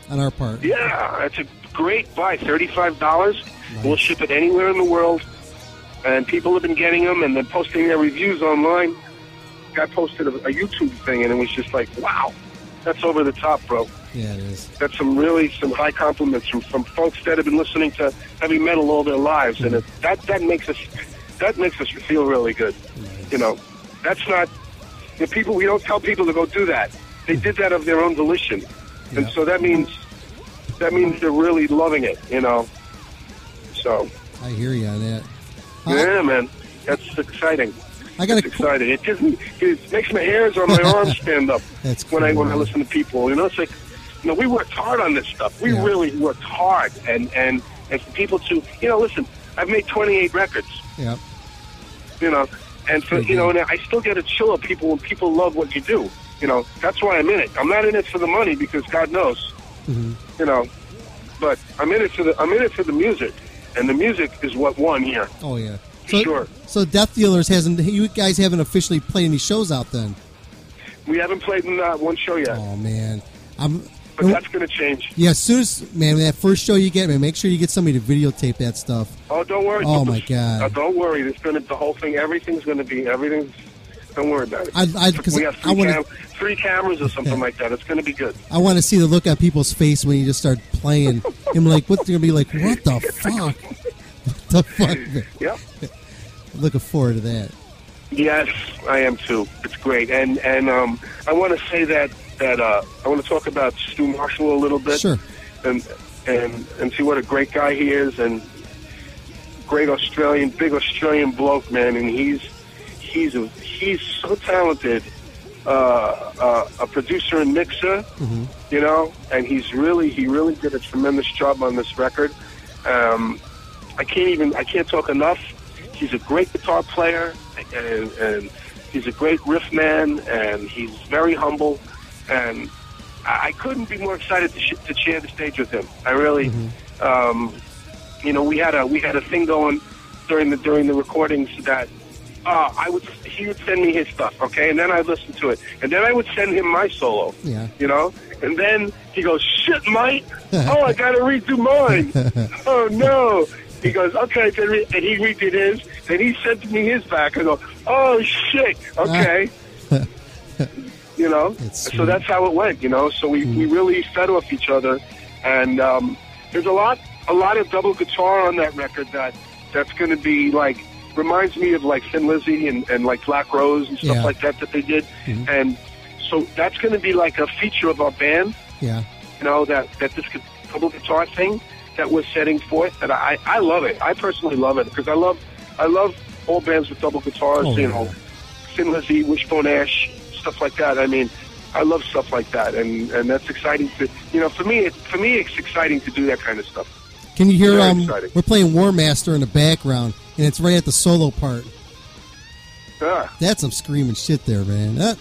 on our part. Yeah, it's a great buy. thirty-five dollars. Nice. We'll ship it anywhere in the world. And people have been getting them and then posting their reviews online. I posted a, a YouTube thing, and it was just like, wow, that's over the top, bro. Yeah, it is. That's some really some high compliments from, from folks that have been listening to heavy metal all their lives, mm-hmm. and it, that that makes us that makes us feel really good. Nice. You know, that's not the people. We don't tell people to go do that. They did that of their own volition, yeah. and so that means that means they're really loving it. You know, so I hear you on that. Yeah, man, that's exciting. I got it's exciting. It gives me, it makes my hairs on my arms stand up That's cool, when I when man. I listen to people. You know, it's like, you know, we worked hard on this stuff. We yeah. really worked hard, and and and for people to, you know, listen, I've made twenty-eight records. Yeah. You know, and for you know, and I still get a chill of people when people love what you do. You know, that's why I'm in it. I'm not in it for the money because God knows. Mm-hmm. You know, but I'm in it for the I'm in it for the music, and the music is what won here. Oh yeah. So, sure. So Death Dealers hasn't. You guys haven't officially played any shows out then. We haven't played in uh, one show yet. Oh man, I'm. But that's going to change. Yeah, as soon as man, that first show you get, man, make sure you get somebody to videotape that stuff. Oh, don't worry. Oh don't, my god. Uh, don't worry. It's going to the whole thing. Everything's going to be everything's. Don't worry about it. I, I, cause we have three, I wanna, cam- three cameras or something like that. It's going to be good. I want to see the look on people's face when you just start playing. I'm like, what? They're going to be like, what the fuck? What the fuck? Yep. Looking forward to that. Yes, I am too. It's great, and and um, I want to say that that uh, I want to talk about Stu Marshall a little bit, sure, and and and see what a great guy he is, and great Australian, big Australian bloke, man, and he's he's a, he's so talented, uh, uh, a producer and mixer, mm-hmm. you know, and he's really he really did a tremendous job on this record. Um, I can't even I can't talk enough. He's a great guitar player, and, and he's a great riff man, and he's very humble, and I, I couldn't be more excited to, sh- to share the stage with him. I really, mm-hmm. um, you know, we had a we had a thing going during the during the recordings that uh, I would he would send me his stuff, okay, and then I'd listen to it, and then I would send him my solo, yeah, you know, and then he goes, "Shit, Mike, oh, I got to redo mine. Oh no." He goes, okay, and he redid his, and he sent me his back. I go, oh, shit, okay. You know? So that's how it went, you know? So we, mm. we really fed off each other. And um, there's a lot a lot of double guitar on that record that that's going to be, like, reminds me of, like, Thin Lizzy and, and like, Black Rose and stuff yeah. like that that they did. Mm-hmm. And so that's going to be, like, a feature of our band. Yeah. You know, that, that this double guitar thing that we're setting forth, and I, I love it. I personally love it because I love I love all bands with double guitars. Oh, you yeah. know, Thin Lizzy, Wishbone Ash, stuff like that. I mean, I love stuff like that, and, and that's exciting to you know. For me, it, for me, it's exciting to do that kind of stuff. Can you hear? Very Um, exciting. we're playing War Master in the background, and it's right at the solo part. Ah. That's some screaming shit there, man. That,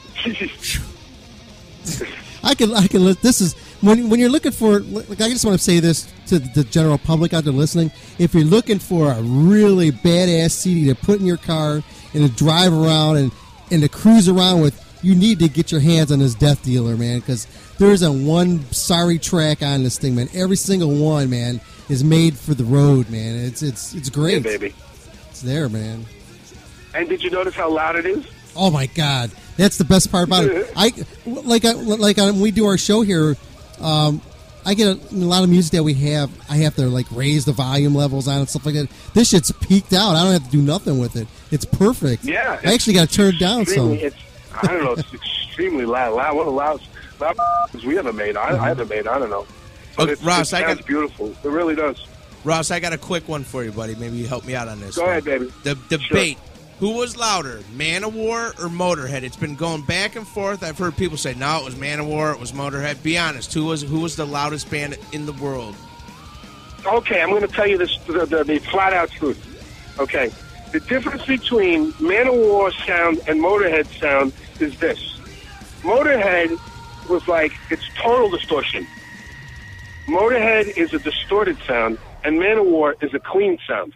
I can, I can. This is when when you're looking for. Like, I just want to say this to the general public out there listening. If you're looking for a really badass C D to put in your car and to drive around and and to cruise around with, you need to get your hands on this Death Dealer, man, because there isn't one sorry track on this thing, man. Every single one, man, is made for the road, man. It's it's it's great, yeah, baby. It's there, man. And did you notice how loud it is? Oh my God, that's the best part about it. I like I, like when we do our show here. Um, I get a, a lot of music that we have. I have to like raise the volume levels on and stuff like that. This shit's peaked out. I don't have to do nothing with it. It's perfect. Yeah, I actually got to turn it down some. It's I don't know. It's extremely loud. Loud. One of the loudest loud we ever made. I, mm-hmm. I haven't made. I don't know. But oh, it's, Ross, it I sounds got beautiful. It really does. Ross, I got a quick one for you, buddy. Maybe you help me out on this. Go one. ahead, baby. The debate. Sure. Who was louder, Man of War or Motorhead? It's been going back and forth. I've heard people say, no, it was Man of War, it was Motorhead. Be honest, who was who was the loudest band in the world? Okay, I'm going to tell you this, the, the, the flat-out truth. Okay, the difference between Man of War sound and Motorhead sound is this. Motorhead was like, it's total distortion. Motorhead is a distorted sound, and Man of War is a clean sound.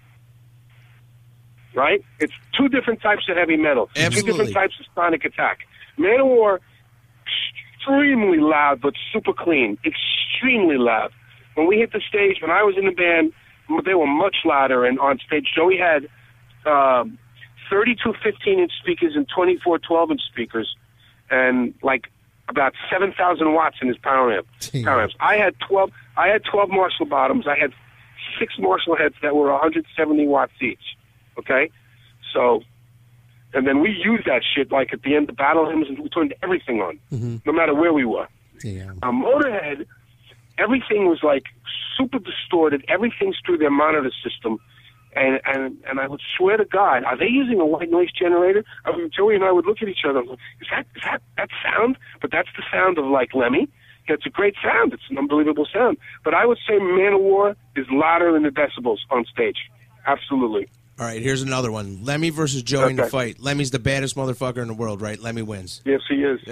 Right? It's two different types of heavy metal. Absolutely. Two different types of sonic attack. Man of War extremely loud, but super clean. Extremely loud. When we hit the stage, when I was in the band, they were much louder. And on stage, Joey had um, thirty-two fifteen-inch speakers and twenty-four twelve-inch speakers, and like about seven thousand watts in his power amp. Power amps. I had twelve. I had twelve Marshall bottoms. I had six Marshall heads that were one hundred seventy watts each. Okay, so. And then we used that shit, like, at the end of battle hymns, and we turned everything on, mm-hmm. no matter where we were. Yeah. Um, Motorhead, everything was, like, super distorted. Everything's through their monitor system. And and, and I would swear to God, are they using a white noise generator? I mean, Joey and I would look at each other and go, is that, is that that sound? But that's the sound of, like, Lemmy. It's a great sound. It's an unbelievable sound. But I would say Manowar is louder than the decibels on stage. Absolutely. All right, here's another one. Lemmy versus Joey okay. in the fight. Lemmy's the baddest motherfucker in the world, right? Lemmy wins. Yes, he is.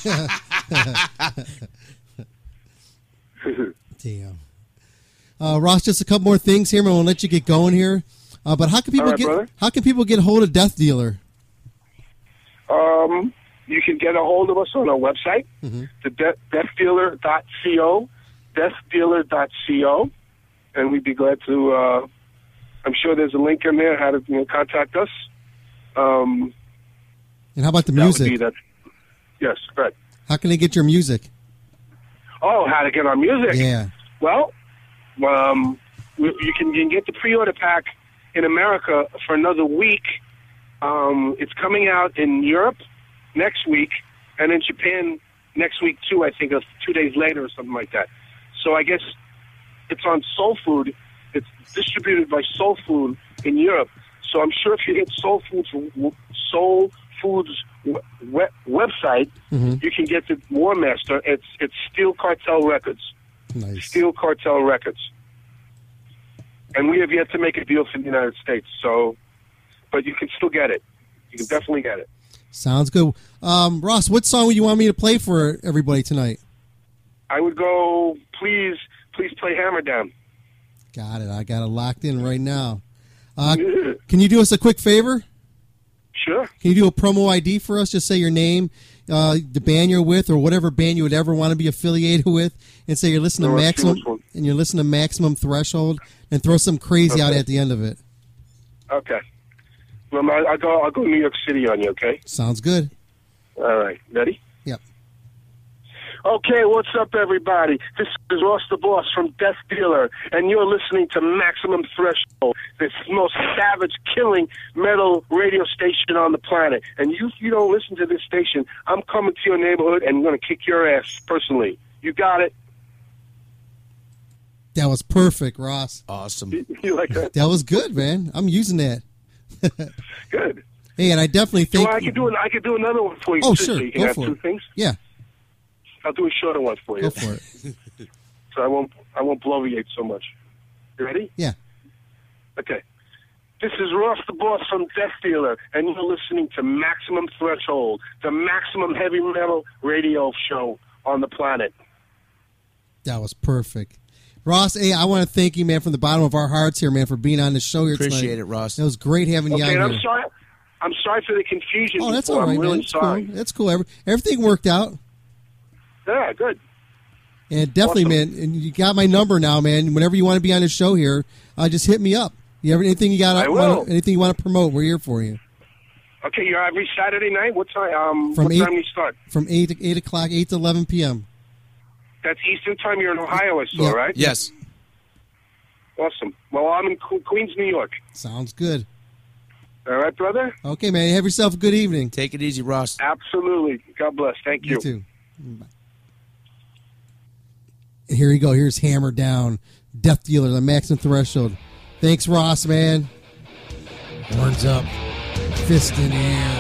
Damn. Uh, Ross, just a couple more things here. I'm going to let you get going here. Uh, but how can people right, get brother. how can people get a hold of Death Dealer? Um, you can get a hold of us on our website, mm-hmm. the de- death dealer dot co, death dealer dot co, and we'd be glad to. Uh, I'm sure there's a link in there how to you know, contact us. Um, and how about the that music? Would be that. Yes, correct. How can they get your music? Oh, how to get our music? Yeah. Well, um, you can, you can get the pre-order pack in America for another week. Um, it's coming out in Europe next week, and in Japan next week too. I think, two days later or something like that. So I guess it's on Soul Food. It's distributed by Soul Food in Europe. So I'm sure if you hit Soul Food's Soul Food's web, website, mm-hmm. you can get the War Master. It's it's Steel Cartel Records. Nice. Steel Cartel Records. And we have yet to make a deal for the United States. So, but you can still get it. You can definitely get it. Sounds good. Um, Ross, what song would you want me to play for everybody tonight? I would go, please, please play Hammer Down. Got it. I got it locked in right now. Uh, can you do us a quick favor? Sure. Can you do a promo I D for us? Just say your name, uh, the band you're with, or whatever band you would ever want to be affiliated with, and say you're listening no, to Maximum, and you're listening to Maximum Threshold, and throw some crazy okay. out at the end of it. Okay. Well, I'll go. I'll go New York City on you. Okay. Sounds good. All right. Ready? Yep. Okay, what's up, everybody? This is Ross the Boss from Death Dealer, and you're listening to Maximum Threshold, the most savage, killing metal radio station on the planet. And you, you don't listen to this station, I'm coming to your neighborhood and I'm going to kick your ass personally. You got it? That was perfect, Ross. Awesome. You, you like that? That was good, man. I'm using that. Good. Hey, and I definitely think... Well, I could do, an, I could do another one for you, oh, too, sure. so you can Go have for two it. things. Yeah. I'll do a shorter one for you. Go for it. So I won't I won't bloviate so much. You ready? Yeah. Okay. This is Ross the Boss from Death Dealer, and you're listening to Maximum Threshold, the maximum heavy metal radio show on the planet. That was perfect. Ross, hey, I want to thank you, man, from the bottom of our hearts here, man, for being on the show here Appreciate tonight. it, Ross. It was great having okay, you on and I'm here. sorry. I'm sorry for the confusion. Oh, that's before. all right, I'm really man. That's sorry. cool. That's cool. Every, everything worked out. Yeah, good. And definitely, awesome. man, and you got my number now, man. Whenever you want to be on the show here, uh, just hit me up. You have anything you got? I will. Want, anything you want to promote? We're here for you. Okay, you're every Saturday night. What time? Um, from what eight, time do you start? From eight to eight o'clock, eight to eleven p.m. That's Eastern time. You're in Ohio, I saw, yeah. right? Yes. Awesome. Well, I'm in Queens, New York. Sounds good. All right, brother? Okay, man. Have yourself a good evening. Take it easy, Ross. Absolutely. God bless. Thank you. You too. Bye. And here you go. Here's Hammer Down. Death Dealer, the Maximum Threshold. Thanks, Ross, man. Horns up. Fist in air.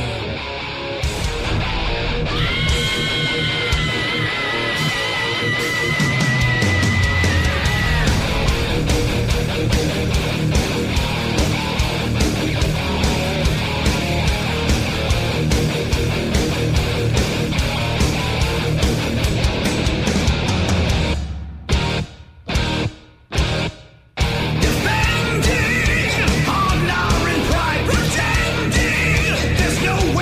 Defending honor and pride, pretending there's no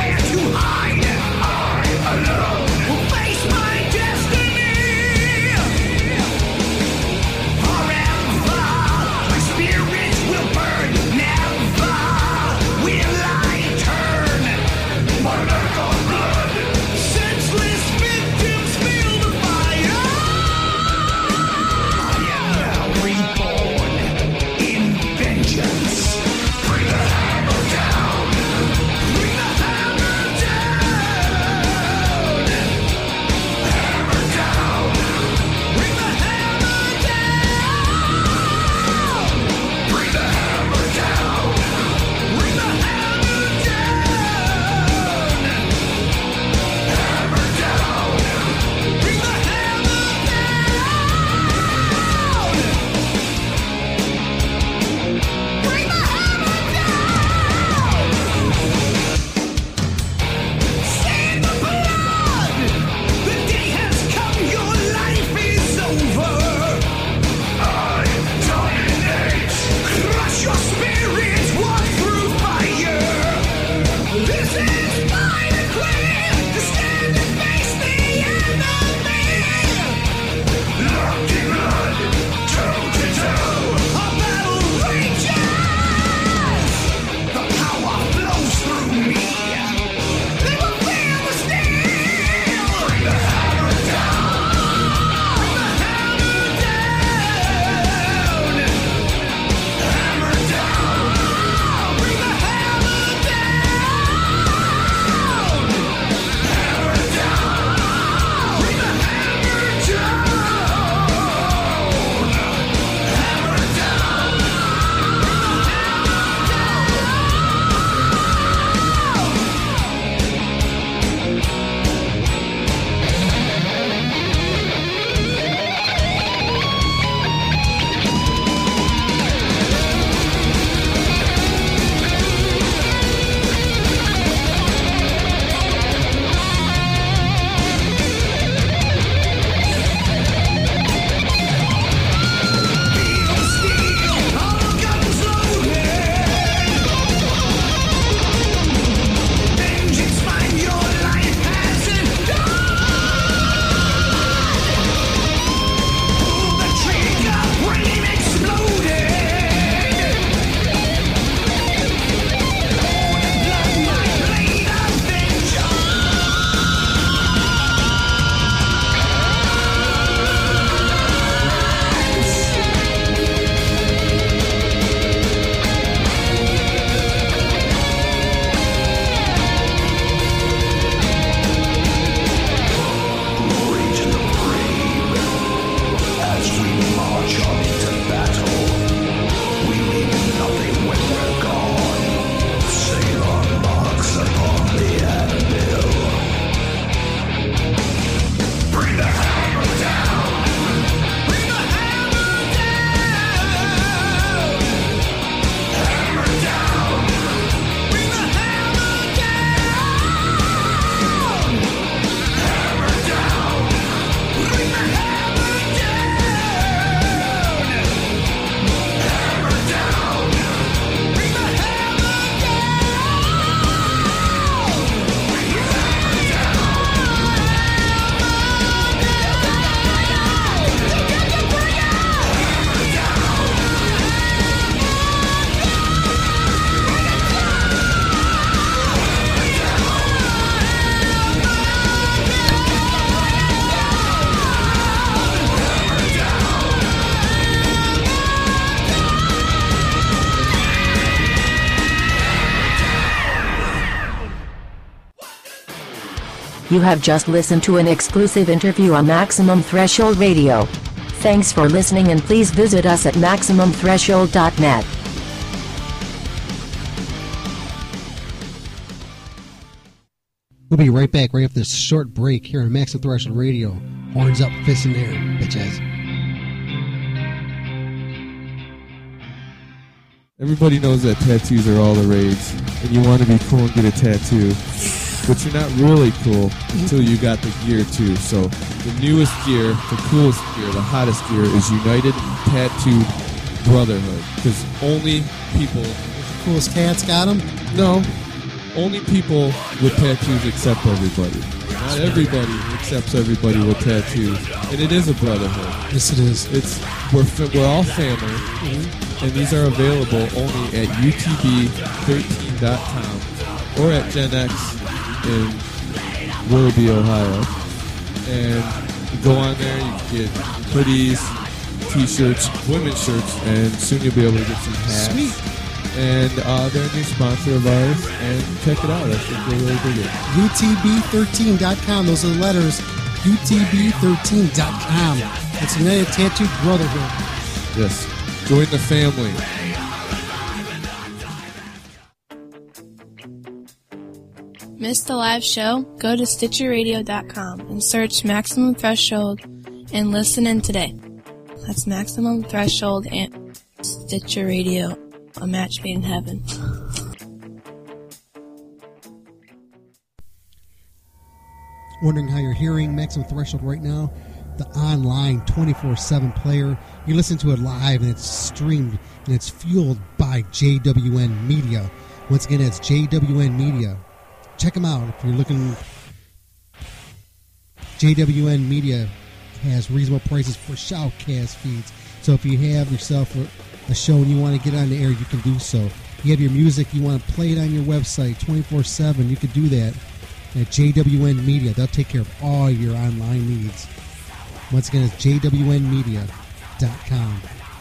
You have just listened to an exclusive interview on Maximum Threshold Radio. Thanks for listening, and please visit us at maximum threshold dot net. We'll be right back right after this short break here on Maximum Threshold Radio. Horns up, fists in the air, bitches. Everybody knows that tattoos are all the rage, and you want to be cool and get a tattoo, but you're not really cool until you got the gear too. So the newest gear, the coolest gear, the hottest gear is United Tattoo Brotherhood, because only people... The coolest tats got them? No. Only people with tattoos accept everybody. Not everybody accepts everybody with tattoos, and it is a brotherhood. Yes, it is. It's we're we're all family, mm-hmm. and these are available only at U T B thirteen dot com or at Gen X in Willoughby, Ohio. And you go on there, you can get hoodies, t-shirts, women's shirts, and soon you'll be able to get some hats. Sweet. And uh, they're a new sponsor of ours, and check it out. I think they're really dig it. U T B thirteen dot com. Those are the letters. U T B thirteen dot com. It's United Tattoo Brotherhood. Yes. Join the family. Missed the live show? Go to Stitcher Radio dot com and search Maximum Threshold and listen in today. That's Maximum Threshold and Stitcher Radio. A match made in heaven. Wondering how you're hearing Maximum Threshold right now? The online twenty-four seven player. You listen to it live, and it's streamed, and it's fueled by J W N Media. Once again, it's J W N Media. Check them out if you're looking. J W N Media has reasonable prices for shoutcast feeds. So if you have yourself a a show and you want to get on the air, you can do so. You have your music, you want to play it on your website twenty-four seven, you can do that at J W N Media. They'll take care of all your online needs. Once again, it's J W N media dot com.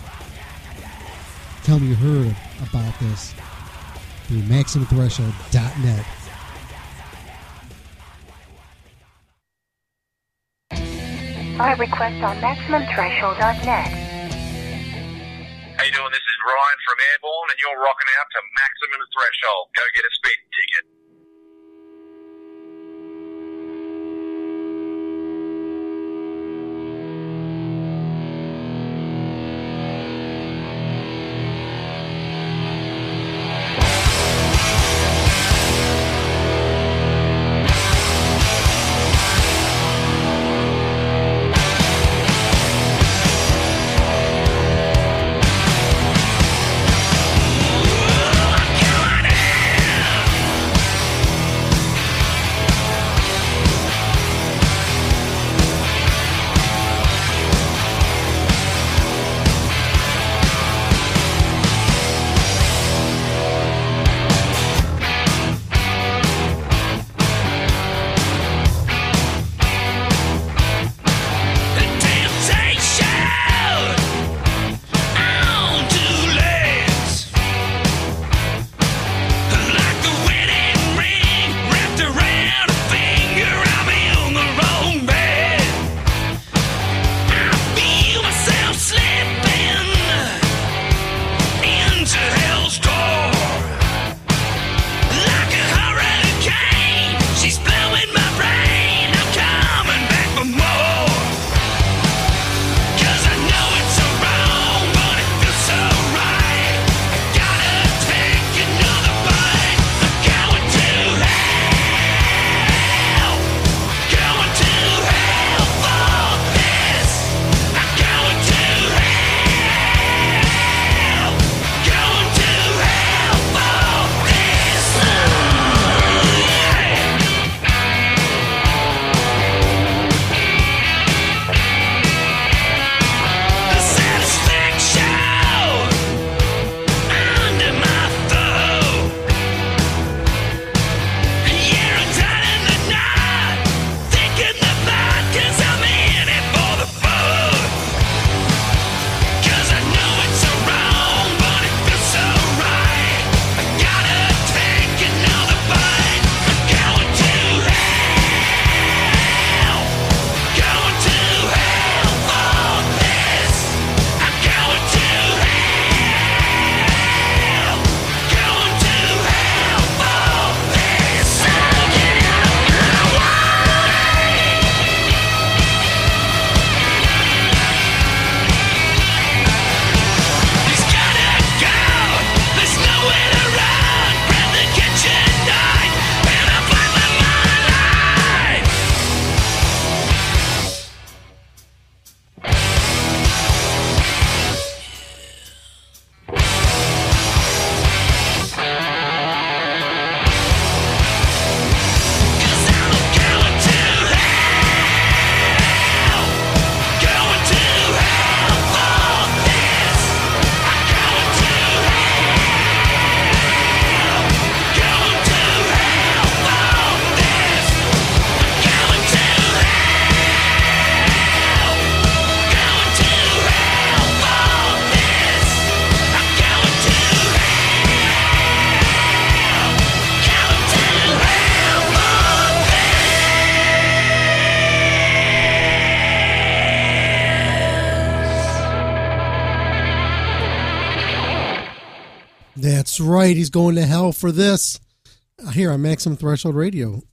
Tell me you heard about this through maximum threshold dot net. Our request on maximum threshold dot net. How you doing? This is Ryan from Airborne, and you're rocking out to Maximum Threshold. Go get a speeding ticket. Come on in. That's right. He's going to hell for this. Here on Maximum Threshold Radio.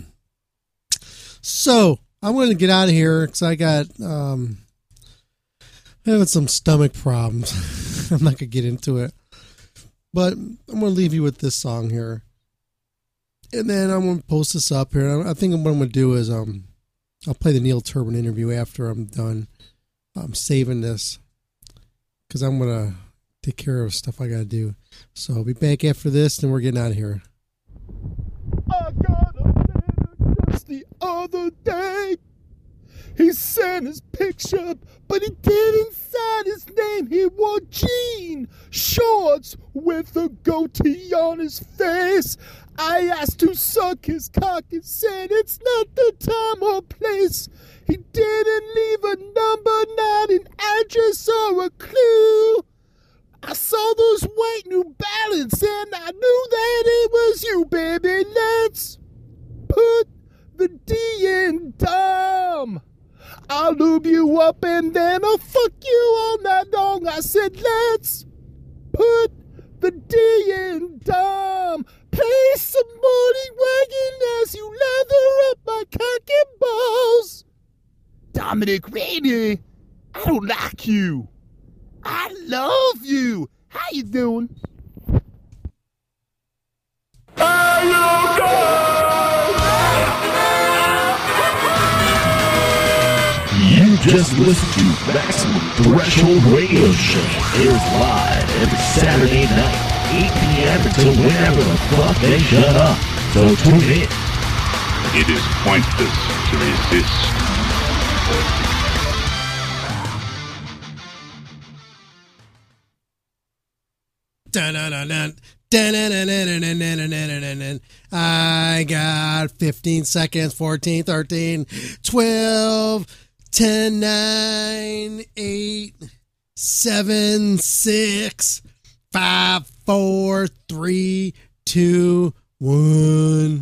So, I'm going to get out of here because I got um, having some stomach problems. I'm not going to get into it. But I'm going to leave you with this song here. And then I'm going to post this up here. I think what I'm going to do is um, I'll play the Neil Turbin interview after I'm done. I'm saving this because I'm going to take care of stuff I got to do. So I'll be back after this, and we're getting out of here. I got a letter just the other day. He sent his picture, but he didn't sign his name. He wore jean shorts with a goatee on his face. I asked to suck his cock and said it's not the time or place. He didn't leave a number, not an address or a clue. I saw those white New Balance and I knew that it was you, baby. Let's put the D in Dom. I'll lube you up and then I'll fuck you all night long. I said, let's put the D in Dom. Play some morning wagon as you lather up my cock and balls. Dominic Rainey, I don't like you. I love you. How you doing? You just listened to Maximum Threshold Radio Show. Airs live every Saturday night, eight p.m. until whenever the fuck they shut up. So tune in. It is pointless to resist. I got fifteen seconds, fourteen, thirteen, twelve, ten, nine, eight, seven, six, five, four, three, two, one.